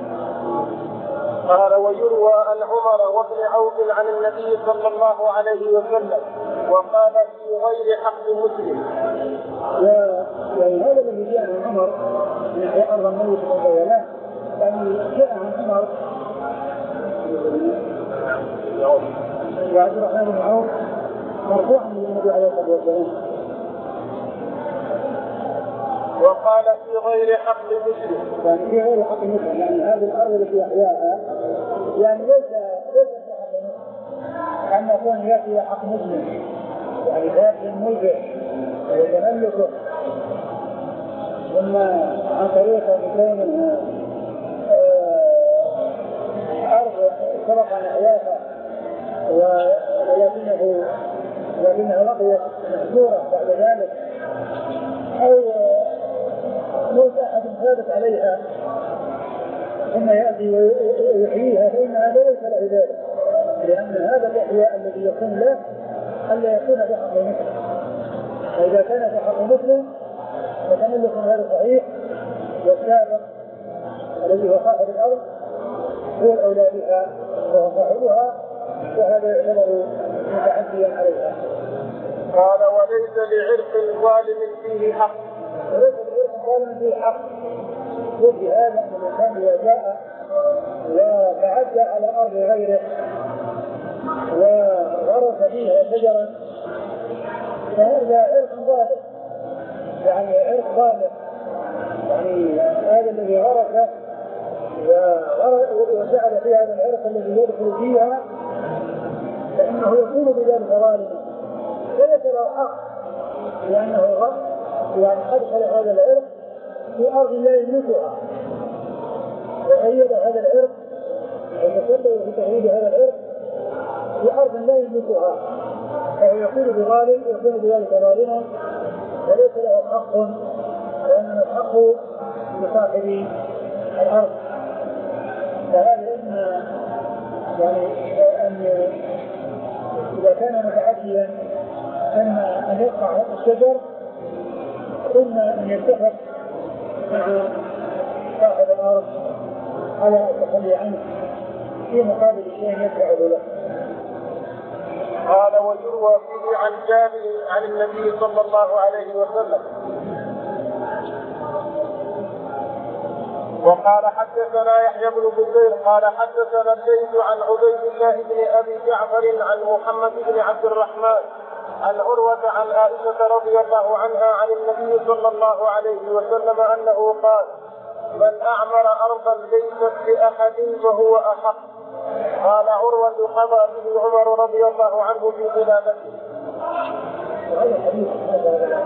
قال ويروى عن عمر وابن عوف عن النبي صلى الله عليه وسلم وقال في غير حق مسلم. يعني هذا الذي جاء من عمر من إحياء أرض الميت والغيلات يعني جاء عن عمر وعبد الرحمن بن عوف مرفوعا للنبي عليه الصلاه والسلام. وقال في غير حق مسلم، يعني في غير حق مسلم، يعني هذه الارض التي احياها يعني ليس ليس في حق مسلم، كان يكون ياتي حق مسلم يعني ذات الملك ويتملكه ثم عن طريق بكون أرض سبق أن أحياها ولكنه ولكنها بقيت مهجورة بعد ذلك، أو موت أحد ثابت عليها ثم يأتي ويحييها، فإن هذا ليس له ذلك، لأن هذا الإحياء الذي يكون له ألا يكون بحق مسلم. فإذا كان بحق مسلم فتملك غير صحيح، والسابق الذي هو صاحب الأرض هو الأولى بها وهو صاحبها، وهذا يعتبر متعديا عليها. قال وليس لعرق ظالم فيه حق، وليس لعرق ظالم فيه حق. وفي هذا أن الإنسان إذا جاء وتعدى على أرض غيره وغرس فيها شجرا فهذا عرق ظالم، يعني عرق ظالم، يعني هذا الذي غرس وجعل في هذا العرق الذي يدخل فيها فإنه يكون بذلك ظالما، ليس له حق، لأنه غرس يعني أدخل هذا العرق في أرض لا يملكها وأيد هذا العرق وتسبب في تهريب هذا العرق في أرض لا يملكها، فهو يكون بظالم يكون بذلك ظالما وليس له حق، لأن الحق لصاحب الأرض. فهذا إن يعني أن إذا كان متعديا أن أن يقطع الشجر ثم أن يتفق مع صاحب الأرض على التخلي عنه في مقابل شيء يدفعه له. قال ويروى فيه عن جابر عن النبي صلى الله عليه وسلم. وقال حدثنا يحيى بن بكير قال حدثنا الليث عن عبيد الله بن ابي جعفر عن محمد بن عبد الرحمن عن عروة عن عائشة رضي الله عنها عن النبي صلى الله عليه وسلم انه قال: من اعمر ارضا ليست لاحد فهو احق. قال عروة: قضى به عمر رضي الله عنه في خلافته. وهذا الحديث هذا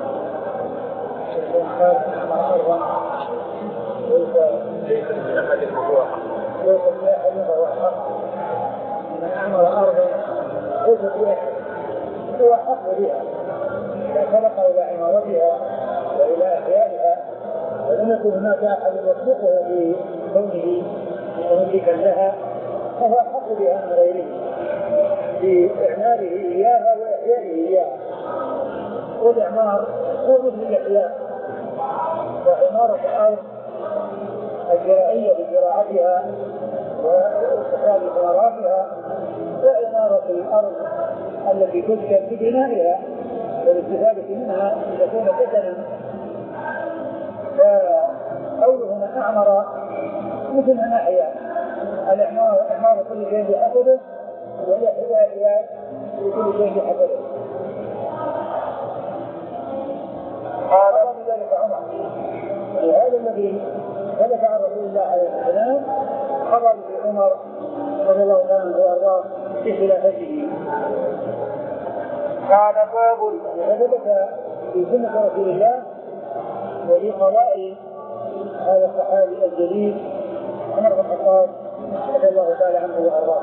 ليس لأحد فهو أحق. ليس لأحد فهو أحق. من أعمر أرضا ليست لأحد هو أحق بها، إذا خلق إلى عمارتها وإلى أحيائها ولم يكن هناك أحد يسبقه بكونه مملكا لها فهو أحق بها من غيره بإعماره إياها وإحيائه إياها. والإعمار هو مثل الإحياء، وعمارة الأرض الزراعية بزراعتها واستخراج ثمراتها، وعمارة الأرض التي تسكن ببنائها والاستفادة منها لتكون سكنا. فقوله من أعمر مثل من أحيا، الإعمار إعمار كل شيء بحسبه والإحياء لكل شيء بحسبه. قال ذلك عمر، وهذا الذي ثبت عن رسول الله عليه السلام خبر به عمر رضي الله عنه وارضاه في خلافته. قال باب ثبت في سنة رسول الله وفي قضاء هذا الصحابي الجليل عمر بن الخطاب رضي الله تعالى عنه وارضاه.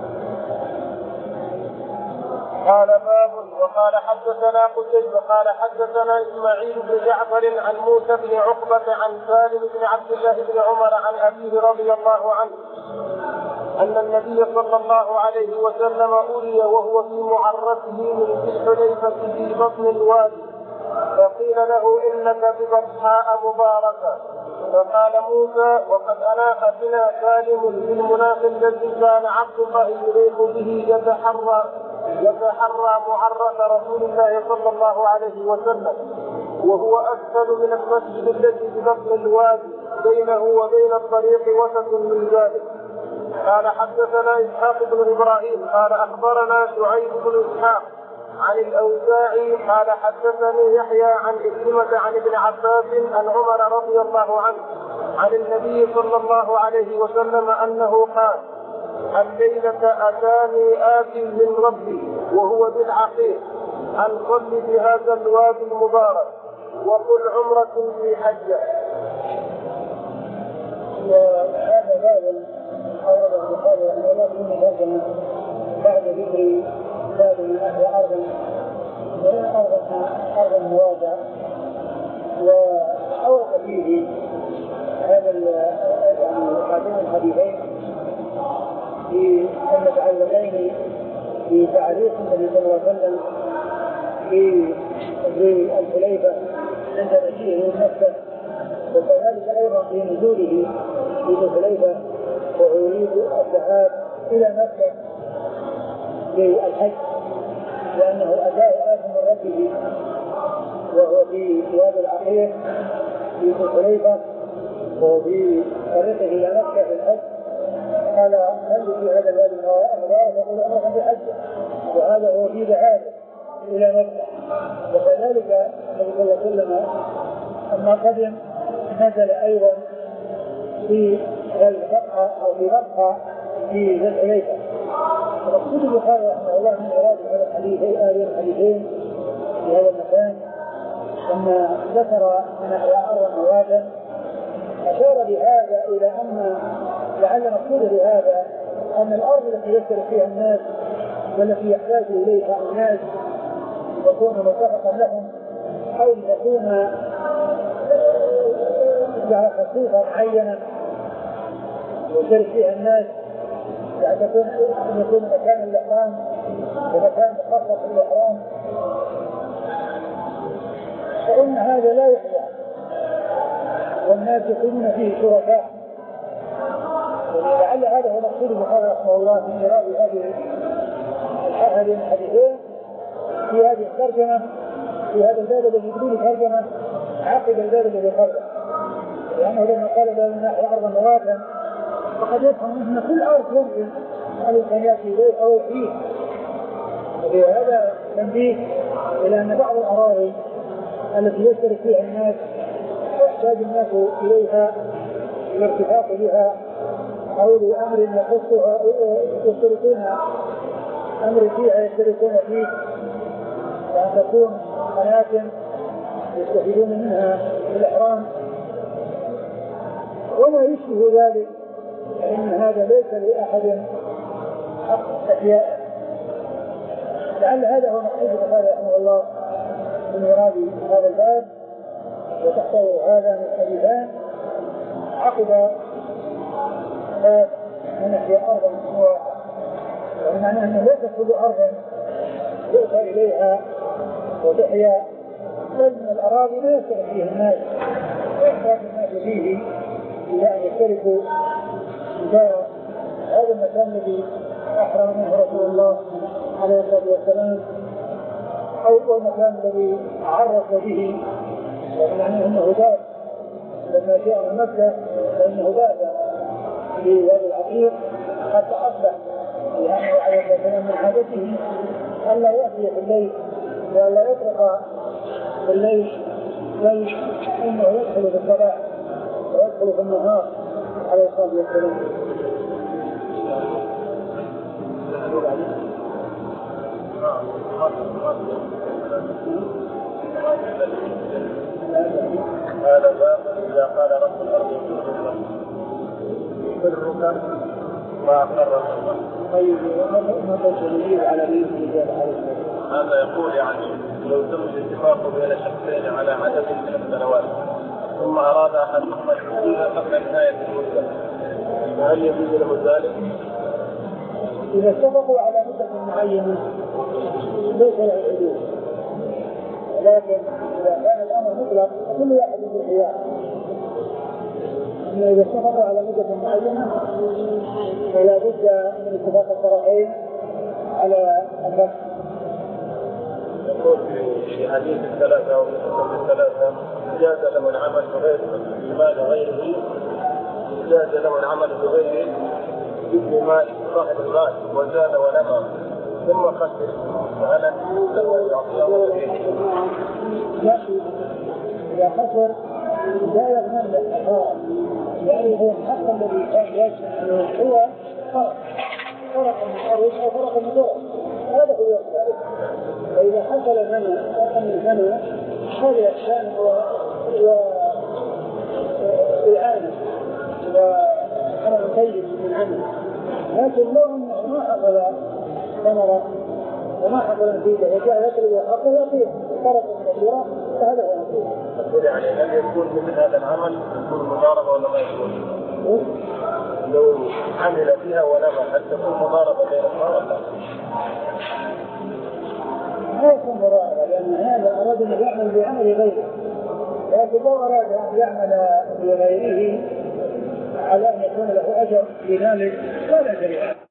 قال باب وقال حدثنا قتيبة قال حدثنا إسماعيل بن جعفر عن موسى بن عقبة عن سالم بن عبد الله بن عمر عن أبيه رضي الله عنه أن النبي صلى الله عليه وسلم أري وهو في معرته من ذي الحليفة في بطن الوادي، فقيل له: إنك ببطحاء مباركة. فقال موسى: وقد أناخ بنا سالم في المناخ الذي كان عبد الله يريح به يتحرى يتحرى معرة رسول الله صلى الله عليه وسلم، وهو أسفل من المسجد الذي ببطن الوادي بينه وبين الطريق وسط من ذلك. قال حدثنا إسحاق بن إبراهيم قال أخبرنا شعيب بن إسحاق عن الأوزاعي قال حدثني يحيى عن إكرمة عن ابن عباس عن عمر رضي الله عنه عن النبي صلى الله عليه وسلم أنه قال: الليلة أتاني آت من ربي وهو بالعقيق أن صل في هذا الوادي المبارك وقل عمرة في حجة. وهذا باب أورده البخاري رحمه الله من ترجمة بعد ذكر باب من أهل أرض أرض المواضع، وأورد فيه هذا يعني هذين الحديثين في المتعلقين بتعريف النبي صلى الله عليه وسلم في ذي الحليفة عند مجيئه من مكة، وكذلك أيضا في نزوله في ذي الحليفة ويريد الذهاب إلى مكة للحج، لأنه أداء آت من ربه وهو في وادي العقيق في ذي الحليفة وفي طريقه إلى مكة في الحج. قال: هل في هذا الوادي المبارك يقول أمرا بحج، وهذا هو في ذهابه إلى مكة. وكذلك النبي صلى الله عليه وسلم أما قدم نزل أيضا في البقعة أو في بقعة في ذي الحليفة. ومقصود البخاري رحمه الله من إرادة هذا الحديث هذين الحديثين في هذا المكان لما ذكر من أحياء أرض موادا أشار بهذا إلى أن لعل مقصود بهذا أن الأرض التي يسر فيها الناس والتي يحتاج إليها الناس يكون متفقا لهم أو يكون على خصوصا معينا يسر فيها الناس، يعني تكون يكون مكان الإحرام ومكان مخصص للإحرام، فإن هذا لا يحدث والناس يكونون فيه شركاء. ولعل هذا هو مقصود البخاري رحمه الله من إرادة هذه الحديثين في هذه الترجمة في هذا الباب الذي بدون ترجمة عقب الباب الذي قبله، لأنه لما قال من ناحية أرض موادا فقد يفهم أن كل أرض ممكن أن الإنسان إليه أو فيه. وفي هذا تنبيه إلى أن بعض الأراضي التي يشترك فيها الناس يحتاج الناس إليها للارتفاق بها أو لأمر يخصها يشتركون أمر فيها يشتركون فيه، وأن تكون أماكن يستفيدون منها في الإحرام وما يشبه ذلك، فإن هذا ليس لأحد حق أحياء. لعل هذا هو مقصود البخاري رحمه الله من إراد هذا الباب، وتحته هذا من الحديثان عقب باب من أحياء أرض واحدة، ومعنى أنه ليس كل أرض يؤتى إليها وتحيا، بل من الأراضي لا يشترك فيه الناس ويحتاج الناس فيه إلى أن يشتركوا في هذا المكان الذي أحرم منه رسول الله عليه الصلاة والسلام، أو المكان الذي عرف به، ومعنى أنه هداة لما جاء من مكة فإنه هداة في هذا العقيق حتى أصبح لأنه عليه الصلاة والسلام من عادته ألا يأتي في الليل وألا يطرق في الليل، بل إنه يدخل في الصباح ويدخل في النهار عليه الصلاة والسلام. هذا باب إذا قال رب الأرض كلك ما أقر الله. طيب ما تجد على مين الإجابة على السؤال؟ هذا يقول يعني لو تم الاتفاق بين شخصين على عدد من السنوات ثم أراد أحدهما الحصول قبل نهاية المدة، فهل يجوز له ذلك؟ إذا اتفقوا على مدة معينة ليس له حدود، لكن إذا كان الأمر مطلق كل واحد بالخيار. إذا اتفقوا على مدة معينة فلا بد من اتفاق الطرفين على الرفع. يقول في حديث الثلاثة أو في سنة الثلاثة جاز له العمل بغير مال غيره، جاز له العمل بغير مثل مال صاحب المال وزاد ونمى ثم خسر، فهل له يعطيه؟ لا، إذا خسر لا يضمن له، يعني هو الحق الذي كان يجب هو فرق فرق من أرض أو فرق من ضرر، هذا هو الثالث. فإذا حصل منه فرق من منه هذا الشأن وإعانة وأنا طيب من عمله. لكن لو أنه ما حصل ثمرة وما حصل نتيجة وجاء يطلب حقه يعطيه فرق من الضرر، فهذا هو نتيجة. يعني هل يكون مثل هذا العمل يكون مضاربة ولا ما يكون؟ لو عمل فيها ونمى هل تكون مضاربة بين المضاربة؟ ما يكون مضاربة، لأن هذا أراد أن يعمل بعمل غيره، لكن لو أراد أن يعمل بغيره على أن يكون له أجر لذلك فلا دليل.